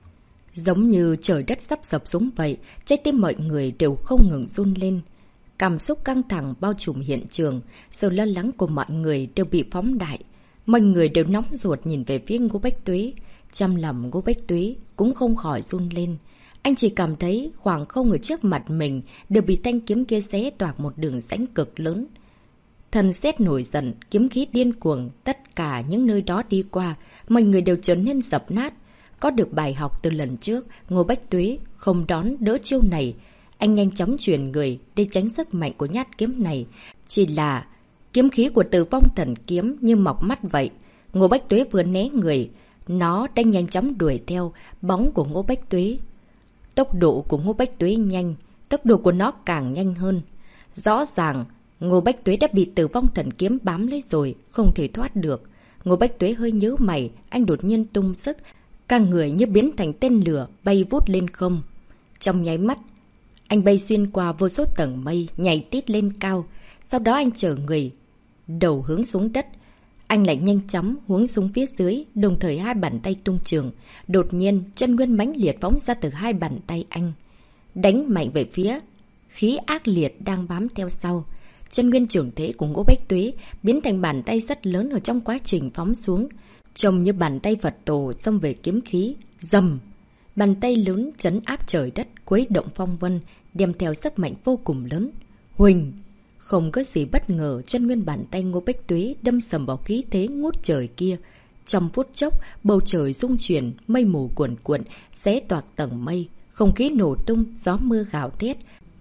Giống như trời đất sắp sập xuống vậy, trái tim mọi người đều không ngừng run lên. Cảm xúc căng thẳng bao trùm hiện trường, sự lo lắng của mọi người đều bị phóng đại. Mọi người đều nóng ruột nhìn về phía Ngô Bách Tuế. Trong lòng Ngô Bách Tuế cũng không khỏi run lên. Anh chỉ cảm thấy khoảng không ở trước mặt mình đều bị thanh kiếm kia xé toạc một đường rãnh cực lớn. Thần sét nổi giận, kiếm khí điên cuồng, tất cả những nơi đó đi qua, mọi người đều trở nên dập nát. Có được bài học từ lần trước, Ngô Bách Tuế không đón đỡ chiêu này. Anh nhanh chóng chuyển người để tránh sức mạnh của nhát kiếm này. Chỉ là kiếm khí của Tử Vong Thần Kiếm như mọc mắt vậy. Ngô Bách Tuế vừa né người, nó đang nhanh chóng đuổi theo bóng của Ngô Bách Tuế. Tốc độ của Ngô Bách Tuế nhanh, tốc độ của nó càng nhanh hơn. Rõ ràng, Ngô Bách Tuế đã bị Tử Vong Thần Kiếm bám lấy rồi, không thể thoát được. Ngô Bách Tuế hơi nhíu mày, anh đột nhiên tung sức, cả người như biến thành tên lửa bay vút lên không. Trong nháy mắt, anh bay xuyên qua vô số tầng mây, nhảy tít lên cao. Sau đó anh chở người, đầu hướng xuống đất. Anh lại nhanh chóng hướng xuống phía dưới, đồng thời hai bàn tay tung trường. Đột nhiên, chân nguyên mãnh liệt phóng ra từ hai bàn tay anh, đánh mạnh về phía khí ác liệt đang bám theo sau. Chân nguyên trưởng thế của Ngô Bách Tuế biến thành bàn tay rất lớn ở trong quá trình phóng xuống, trông như bàn tay Phật tổ xông về kiếm khí. Rầm! Bàn tay lớn trấn áp trời đất, khuấy động phong vân, đem theo sức mạnh vô cùng lớn. Huỳnh! Không có gì bất ngờ, chân nguyên bàn tay Ngô Bách Tuế đâm sầm vào khí thế ngút trời kia. Trong phút chốc, bầu trời rung chuyển, mây mù cuồn cuộn, xé toạc tầng mây, không khí nổ tung, gió mưa gào thét.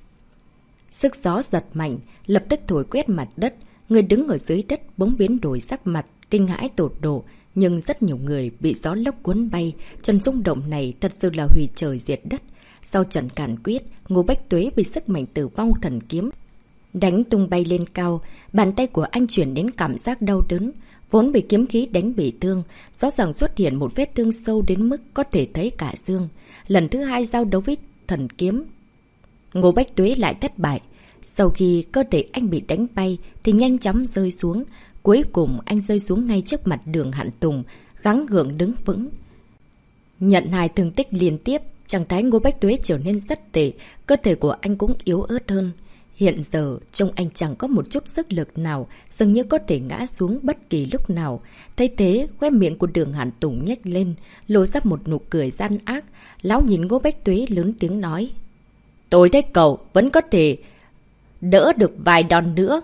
Sức gió giật mạnh, lập tức thổi quét mặt đất. Người đứng ở dưới đất bỗng biến đổi sắc mặt, kinh hãi tột độ. Nhưng rất nhiều người bị gió lốc cuốn bay. Trận rung động này thật sự là hủy trời diệt đất. Sau trận càn quyết, Ngô Bách Tuế bị sức mạnh Tử Vong Thần Kiếm đánh tung bay lên cao. Bàn tay của anh chuyển đến cảm giác đau đớn, vốn bị kiếm khí đánh bị thương, rõ ràng xuất hiện một vết thương sâu đến mức có thể thấy cả xương. Lần thứ hai giao đấu với thần kiếm, Ngô Bách Tuế lại thất bại. Sau khi cơ thể anh bị đánh bay thì nhanh chóng rơi xuống. Cuối cùng anh rơi xuống ngay trước mặt Đường Hạn Tùng, gắng gượng đứng vững. Nhận hai thương tích liên tiếp, trạng thái Ngô Bách Tuế trở nên rất tệ, cơ thể của anh cũng yếu ớt hơn. Hiện giờ, trông anh chẳng có một chút sức lực nào, dường như có thể ngã xuống bất kỳ lúc nào. Thấy thế, khóe miệng của Đường Hạn Tùng nhếch lên, lộ ra một nụ cười gian ác. Lão nhìn Ngô Bách Tuế lớn tiếng nói: "Tôi thấy cậu vẫn có thể đỡ được vài đòn nữa."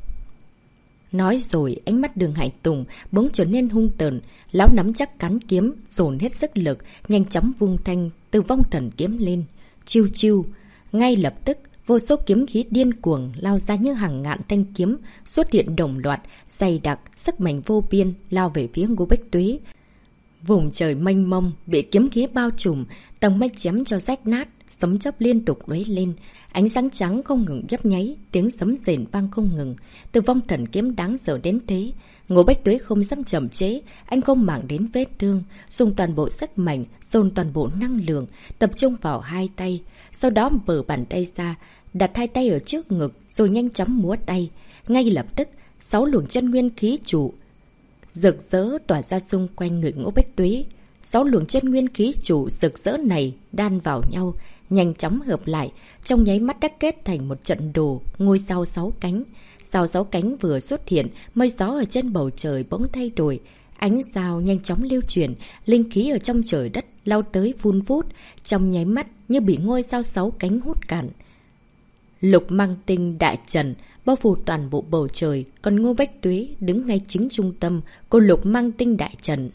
Nói rồi, ánh mắt Đường Hạn Tùng bỗng trở nên hung tợn. Lão nắm chắc cán kiếm, dồn hết sức lực, nhanh chóng vung thanh Tử Vong Thần Kiếm lên. Chiu chiu, ngay lập tức, vô số kiếm khí điên cuồng lao ra như hàng ngàn thanh kiếm xuất hiện đồng loạt, dày đặc, sức mạnh vô biên lao về phía Ngô Bách Tuế. Vùng trời mênh mông bị kiếm khí bao trùm, tầng mây chém cho rách nát, sấm chớp liên tục lóe lên, ánh sáng trắng không ngừng nhấp nháy, tiếng sấm rền vang không ngừng. Tử Vong Thần Kiếm đáng sợ đến thế, Ngô Bách Tuế không dám chậm chế, anh không màng đến vết thương, dùng toàn bộ sức mạnh, dồn toàn bộ năng lượng, tập trung vào hai tay, sau đó mở bàn tay ra, đặt hai tay ở trước ngực rồi nhanh chóng múa tay. Ngay lập tức, sáu luồng chân nguyên khí trụ rực rỡ tỏa ra xung quanh người Ngô Bách Tuế. Sáu luồng chân nguyên khí trụ rực rỡ này đan vào nhau, nhanh chóng hợp lại, trong nháy mắt đã kết thành một trận đồ ngôi sao sáu cánh. Sao sáu cánh vừa xuất hiện, mây gió ở trên bầu trời bỗng thay đổi, ánh sao nhanh chóng lưu chuyển, linh khí ở trong trời đất lao tới vun vút, trong nháy mắt như bị ngôi sao sáu cánh hút cạn. Lục Mang Tinh đại trận bao phủ toàn bộ bầu trời, còn Ngô Bách Tuế đứng ngay chính trung tâm của Lục Mang Tinh đại trận.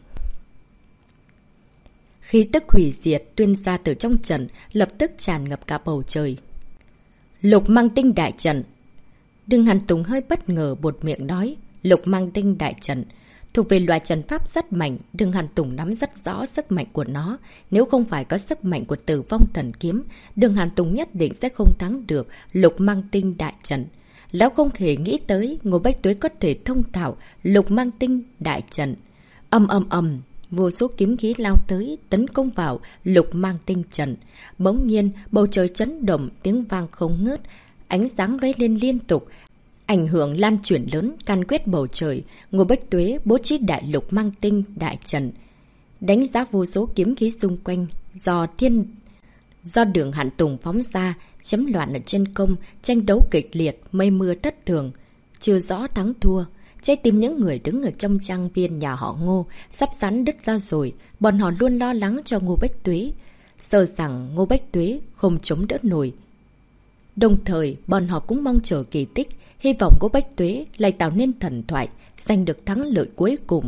Khí tức hủy diệt tuyên ra từ trong trận, lập tức tràn ngập cả bầu trời. Lục Mang Tinh đại trận. Đường Hạn Tùng hơi bất ngờ buột miệng nói, Lục Mang Tinh đại trận thuộc về loại trận pháp rất mạnh. Đường Hạn Tùng nắm rất rõ sức mạnh của nó, nếu không phải có sức mạnh của Tử Vong Thần Kiếm, Đường Hạn Tùng nhất định sẽ không thắng được Lục Mang Tinh đại trận. Lão không hề nghĩ tới Ngô Bách Tuế có thể thông thạo Lục Mang Tinh đại trận. Ầm ầm ầm, vô số kiếm khí lao tới tấn công vào Lục Mang Tinh trận. Bỗng nhiên bầu trời chấn động, tiếng vang không ngớt, ánh sáng lóe lên liên tục, ảnh hưởng lan truyền lớn can quét bầu trời. Ngô Bách Tuế bố trí đại Lục Mang Tinh đại trận, đánh giá vô số kiếm khí xung quanh do thiên do Đường Hạn Tùng phóng ra, chấm loạn ở trên công, tranh đấu kịch liệt, mây mưa thất thường, chưa rõ thắng thua. Trái tim những người đứng ở trong trang viên nhà họ Ngô sắp sắn đứt ra rồi. Bọn họ luôn lo lắng cho Ngô Bách Tuế, sợ rằng Ngô Bách Tuế không chống đỡ nổi. Đồng thời, bọn họ cũng mong chờ kỳ tích, hy vọng Ngô Bách Tuế lại tạo nên thần thoại, giành được thắng lợi cuối cùng.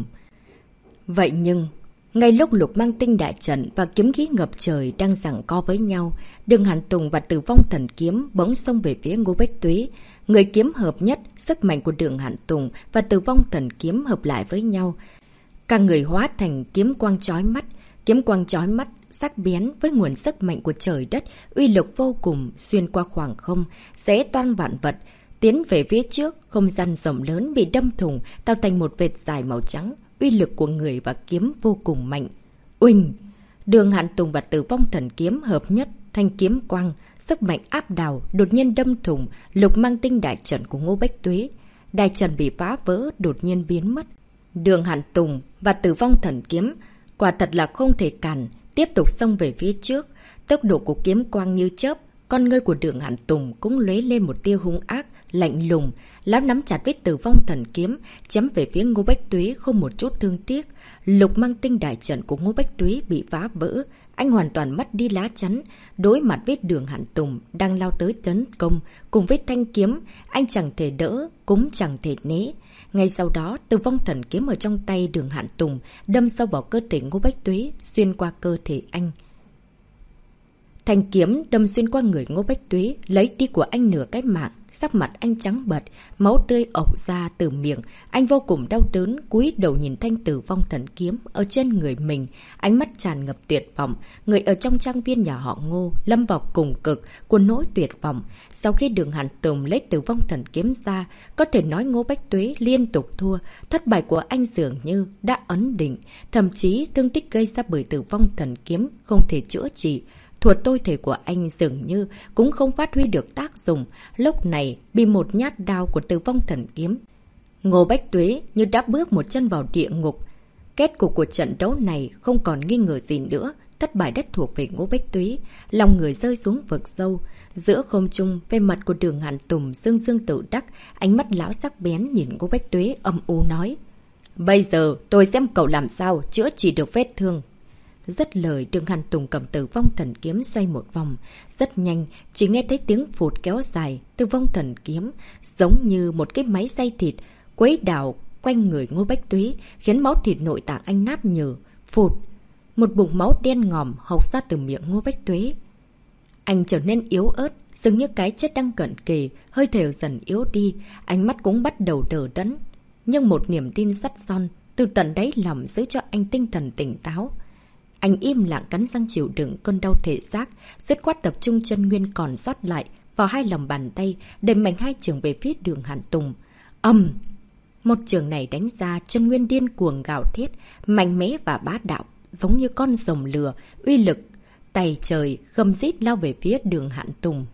Vậy nhưng, ngay lúc Lục Mang Tinh đại trận và kiếm khí ngập trời đang giằng co với nhau, Đường Hạn Tùng và Tử Vong Thần Kiếm bỗng xông về phía Ngô Bách Tuế. Người kiếm hợp nhất, sức mạnh của Đường Hạn Tùng và Tử Vong Thần Kiếm hợp lại với nhau. Cả người hóa thành kiếm quang chói mắt, kiếm quang chói mắt sắc bén với nguồn sức mạnh của trời đất, uy lực vô cùng, xuyên qua khoảng không, xé toan vạn vật, tiến về phía trước. Không gian rộng lớn bị đâm thủng, tạo thành một vệt dài màu trắng. Uy lực của người và kiếm vô cùng mạnh. Uỳnh! Đường Hạn Tùng và Tử Vong Thần Kiếm hợp nhất thành kiếm quang, sức mạnh áp đảo đột nhiên đâm thủng Lục Mang Tinh đại trận của Ngô Bách Tuế. Đại trận bị phá vỡ, đột nhiên biến mất. Đường Hạn Tùng và Tử Vong Thần Kiếm quả thật là không thể cản, tiếp tục xông về phía trước. Tốc độ của kiếm quang như chớp, con ngươi của Đường Hạn Tùng cũng lóe lên một tia hung ác, lạnh lùng. Lão nắm chặt với Tử Vong Thần Kiếm, chém về phía Ngô Bách Tuế không một chút thương tiếc. Lục Mang Tinh đại trận của Ngô Bách Tuế bị phá vỡ, anh hoàn toàn mất đi lá chắn. Đối mặt với Đường Hạn Tùng đang lao tới tấn công, cùng với thanh kiếm, anh chẳng thể đỡ, cũng chẳng thể né. Ngay sau đó, Tử Vong Thần Kiếm ở trong tay Đường Hạn Tùng đâm sâu vào cơ thể Ngô Bách Tuế, xuyên qua cơ thể anh. Thanh kiếm đâm xuyên qua người Ngô Bách Tuế, lấy đi của anh nửa cái mạng. Sắc mặt anh trắng bật, máu tươi ọc ra từ miệng. Anh vô cùng đau đớn, cúi đầu nhìn thanh Tử Vong Thần Kiếm ở trên người mình, ánh mắt tràn ngập tuyệt vọng. Người ở trong trang viên nhà họ Ngô lâm vào cùng cực của nỗi tuyệt vọng. Sau khi Đường Hạn Tùng lấy Tử Vong Thần Kiếm ra, có thể nói Ngô Bách Tuế liên tục thua. Thất bại của anh dường như đã ấn định, thậm chí thương tích gây ra bởi Tử Vong Thần Kiếm không thể chữa trị. Thuật tôi thể của anh dường như cũng không phát huy được tác dụng. Lúc này bị một nhát đao của Tử Vong Thần Kiếm, Ngô Bách Tuế như đã bước một chân vào địa ngục. Kết cục của trận đấu này không còn nghi ngờ gì nữa. Thất bại đất thuộc về Ngô Bách Tuế, lòng người rơi xuống vực sâu. Giữa không trung, về mặt của Đường Hạn Tùng dương dương tự đắc, ánh mắt lão sắc bén nhìn Ngô Bách Tuế âm u nói: Bây giờ tôi xem cậu làm sao chữa trị được vết thương. Dứt lời, Đường Hạn Tùng cầm Tử Vong Thần Kiếm xoay một vòng. Rất nhanh, chỉ nghe thấy tiếng phụt kéo dài. Tử Vong Thần Kiếm giống như một cái máy xay thịt, quấy đảo quanh người Ngô Bách Tuế, khiến máu thịt nội tạng anh nát nhừ. Phụt! Một bụng máu đen ngòm hộc ra từ miệng Ngô Bách Tuế. Anh trở nên yếu ớt, dường như cái chết đang cận kề, hơi thở dần yếu đi, ánh mắt cũng bắt đầu đờ đẫn. Nhưng một niềm tin sắt son từ tận đáy lòng giữ cho anh tinh thần tỉnh táo. Anh im lặng cắn răng chịu đựng cơn đau thể xác, dứt khoát tập trung chân nguyên còn sót lại vào hai lòng bàn tay, đẩy mạnh hai chưởng về phía Đường Hạn Tùng. Ầm! Một chưởng này đánh ra, chân nguyên điên cuồng gào thét, mạnh mẽ và bá đạo, giống như con rồng lửa, uy lực tày trời gầm rít lao về phía Đường Hạn Tùng.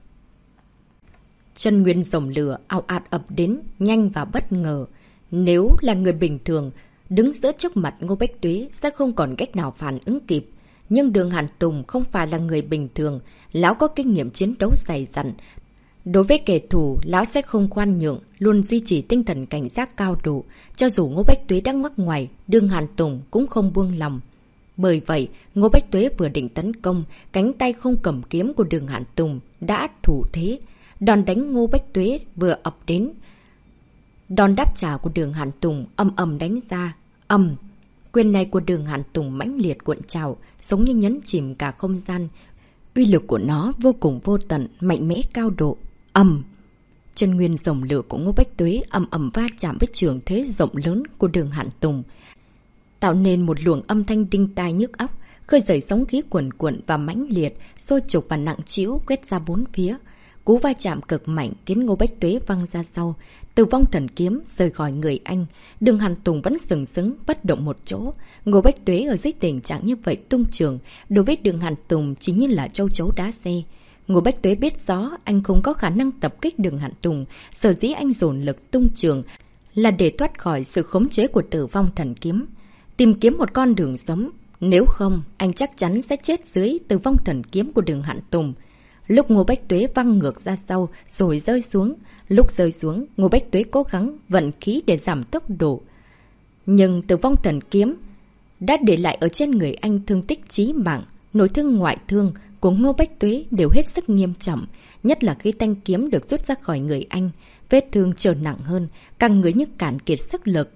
Chân nguyên rồng lửa ào ạt ập đến, nhanh và bất ngờ. Nếu là người bình thường, đứng giữa trước mặt Ngô Bách Tuế sẽ không còn cách nào phản ứng kịp. Nhưng Đường Hạn Tùng không phải là người bình thường, lão có kinh nghiệm chiến đấu dày dặn. Đối với kẻ thù, lão sẽ không khoan nhượng, luôn duy trì tinh thần cảnh giác cao độ. Cho dù Ngô Bách Tuế đang ngoắc ngoài, Đường Hạn Tùng cũng không buông lòng. Bởi vậy, Ngô Bách Tuế vừa định tấn công, cánh tay không cầm kiếm của Đường Hạn Tùng đã thủ thế. Đòn đánh Ngô Bách Tuế vừa ập đến. Đòn đáp trả của Đường Hạn Tùng ầm ầm đánh ra. Ầm! Quyền này của Đường Hạn Tùng mãnh liệt cuộn trào, giống như nhấn chìm cả không gian. Uy lực của nó vô cùng vô tận, mạnh mẽ cao độ. Ầm! Chân nguyên rồng lửa của Ngô Bách Tuế ầm ầm va chạm với trường thế rộng lớn của Đường Hạn Tùng, tạo nên một luồng âm thanh đinh tai nhức óc, khơi dậy sóng khí cuồn cuộn và mãnh liệt, sôi trục và nặng trĩu quét ra bốn phía. Cú va chạm cực mạnh khiến Ngô Bách Tuế văng ra sau. Tử vong thần kiếm rời khỏi người anh. Đường Hàn Tùng vẫn sừng sững bất động một chỗ. Ngô Bách Tuế ở dưới tình trạng như vậy tung trường, đối với Đường Hàn Tùng chỉ như là châu chấu đá xe. Ngô Bách Tuế biết rõ anh không có khả năng tập kích Đường Hàn Tùng, sở dĩ anh dồn lực tung trường là để thoát khỏi sự khống chế của tử vong thần kiếm, tìm kiếm một con đường sống. Nếu không, anh chắc chắn sẽ chết dưới tử vong thần kiếm của Đường Hàn Tùng. Lúc Ngô Bách Tuế văng ngược ra sau rồi rơi xuống, lúc rơi xuống, Ngô Bách Tuế cố gắng vận khí để giảm tốc độ. Nhưng tử vong thần kiếm đã để lại ở trên người anh thương tích chí mạng, nội thương ngoại thương của Ngô Bách Tuế đều hết sức nghiêm trọng, nhất là khi thanh kiếm được rút ra khỏi người anh, vết thương trở nặng hơn, càng người như cạn kiệt sức lực.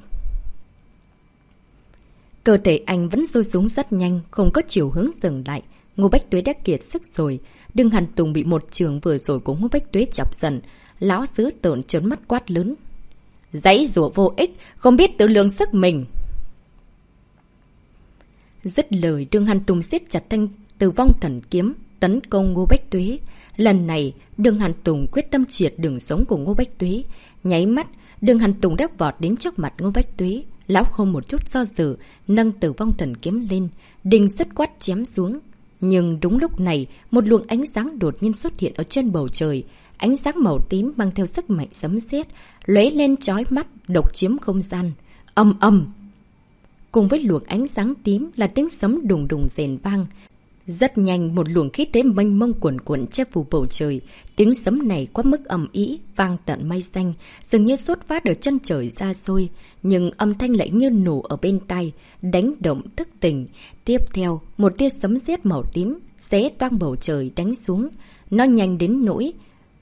Cơ thể anh vẫn rơi xuống rất nhanh, không có chiều hướng dừng lại. Ngô Bách Tuế đã kiệt sức rồi. Đường Hàn Tùng bị một trường vừa rồi của Ngô Bách Tuế chọc giận, lão dữ tợn trợn mắt quát lớn: "Giãy giụa vô ích, không biết tự lượng sức mình." Dứt lời, Đường Hàn Tùng siết chặt thanh tử vong thần kiếm tấn công Ngô Bách Tuế. Lần này, Đường Hàn Tùng quyết tâm triệt đường sống của Ngô Bách Tuế. Nháy mắt, Đường Hàn Tùng đã vọt đến trước mặt Ngô Bách Tuế. Lão không một chút do dự, nâng tử vong thần kiếm lên, định dứt quát chém xuống. Nhưng đúng lúc này, một luồng ánh sáng đột nhiên xuất hiện ở trên bầu trời. Ánh sáng màu tím mang theo sức mạnh sấm sét, lóe lên chói mắt, độc chiếm không gian. Ầm ầm. Cùng với luồng ánh sáng tím là tiếng sấm đùng đùng rền vang. Rất nhanh, một luồng khí thế mênh mông cuồn cuộn che phủ bầu trời. Tiếng sấm này quá mức ầm ĩ, vang tận mây xanh, dường như xuất phát ở chân trời xa xôi, nhưng âm thanh lại như nổ ở bên tai, đánh động thức tỉnh. Tiếp theo, một tia sấm sét màu tím xé toang bầu trời đánh xuống, nó nhanh đến nỗi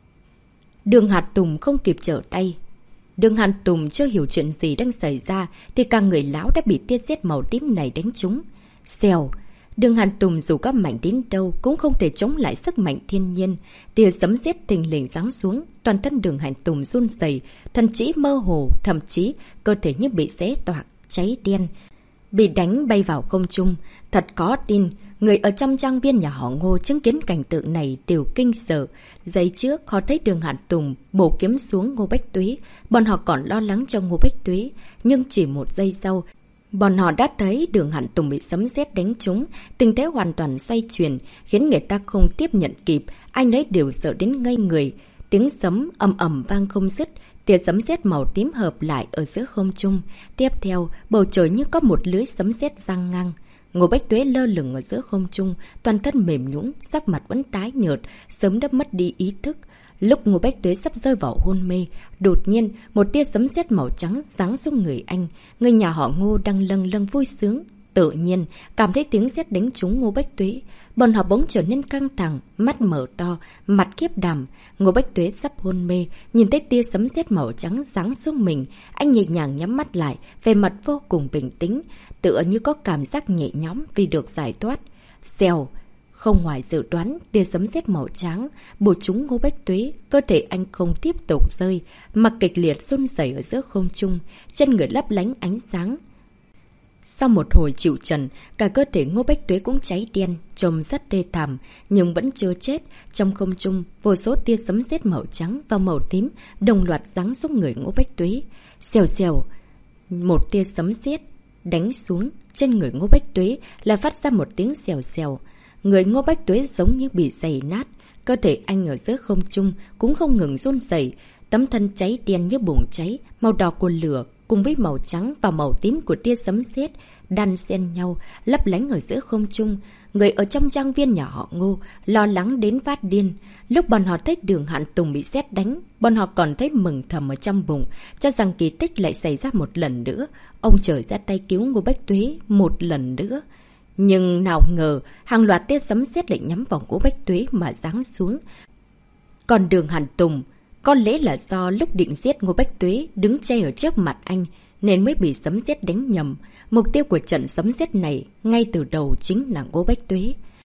Đường Hàn Tùng không kịp trở tay. Đường Hàn Tùng chưa hiểu chuyện gì đang xảy ra thì cả người lão đã bị tia sét màu tím này đánh trúng. Xèo. Đường Hàn Tùng dù có mạnh đến đâu cũng không thể chống lại sức mạnh thiên nhiên. Tia sấm sét thình lình giáng xuống, toàn thân Đường Hàn Tùng run rẩy, thần trí mơ hồ, thậm chí cơ thể như bị xé toạc, cháy đen, bị đánh bay vào không trung. Thật có tin, người ở trong trang viên nhà họ Ngô chứng kiến cảnh tượng này đều kinh sợ. Giây trước họ thấy Đường Hàn Tùng bổ kiếm xuống Ngô Bách Tuế, bọn họ còn lo lắng cho Ngô Bách Tuế, nhưng chỉ một giây sau, bọn họ đã thấy Đường Hàn Tùng bị sấm sét đánh trúng, tình thế hoàn toàn xoay chuyển, khiến người ta không tiếp nhận kịp, ai nấy đều sợ đến ngây người. Tiếng sấm ầm ầm vang không dứt, tia sấm sét màu tím hợp lại ở giữa không trung. Tiếp theo, bầu trời như có một lưới sấm sét giăng ngang. Ngô Bách Tuế lơ lửng ở giữa không trung, toàn thân mềm nhũn, sắc mặt vẫn tái nhợt, sớm đã mất đi ý thức. Lúc Ngô Bách Tuế sắp rơi vào hôn mê, đột nhiên một tia sấm sét màu trắng giáng xuống người anh. Người nhà họ Ngô đang lâng lâng vui sướng, tự nhiên cảm thấy tiếng sét đánh trúng Ngô Bách Tuế, bọn họ bỗng trở nên căng thẳng, mắt mở to, mặt khiếp đảm. Ngô Bách Tuế sắp hôn mê, nhìn thấy tia sấm sét màu trắng giáng xuống mình, anh nhẹ nhàng nhắm mắt lại, vẻ mặt vô cùng bình tĩnh, tựa như có cảm giác nhẹ nhõm vì được giải thoát. Xèo. Không ngoài dự đoán, tia sấm sét màu trắng bổ trúng Ngô Bách Tuế, cơ thể anh không tiếp tục rơi, mà kịch liệt run rẩy ở giữa không trung, chân người lấp lánh ánh sáng. Sau một hồi chịu trần, cả cơ thể Ngô Bách Tuế cũng cháy đen, trông rất tê thảm, nhưng vẫn chưa chết. Trong không trung, vô số tia sấm sét màu trắng và màu tím đồng loạt giáng xuống người Ngô Bách Tuế. Xèo xèo, một tia sấm sét đánh xuống trên người Ngô Bách Tuế là phát ra một tiếng xèo xèo. Người Ngô Bách Tuế giống như bị giày nát, cơ thể anh ở giữa không trung cũng không ngừng run rẩy, tấm thân cháy đen như bùng cháy, màu đỏ của lửa cùng với màu trắng và màu tím của tia sấm sét đan xen nhau, lấp lánh ở giữa không trung. Người ở trong trang viên nhà họ Ngô lo lắng đến phát điên. Lúc bọn họ thấy Đường Hàn Tùng bị sét đánh, bọn họ còn thấy mừng thầm ở trong bụng, cho rằng kỳ tích lại xảy ra một lần nữa. Ông trời ra tay cứu Ngô Bách Tuế một lần nữa. Nhưng nào ngờ, hàng loạt tia sấm sét lại nhắm vào Ngô Bách Tuế mà giáng xuống. Còn Đường Hàn Tùng, có lẽ là do lúc định giết Ngô Bách Tuế đứng che ở trước mặt anh, nên mới bị sấm sét đánh nhầm. Mục tiêu của trận sấm sét này ngay từ đầu chính là Ngô Bách Tuế.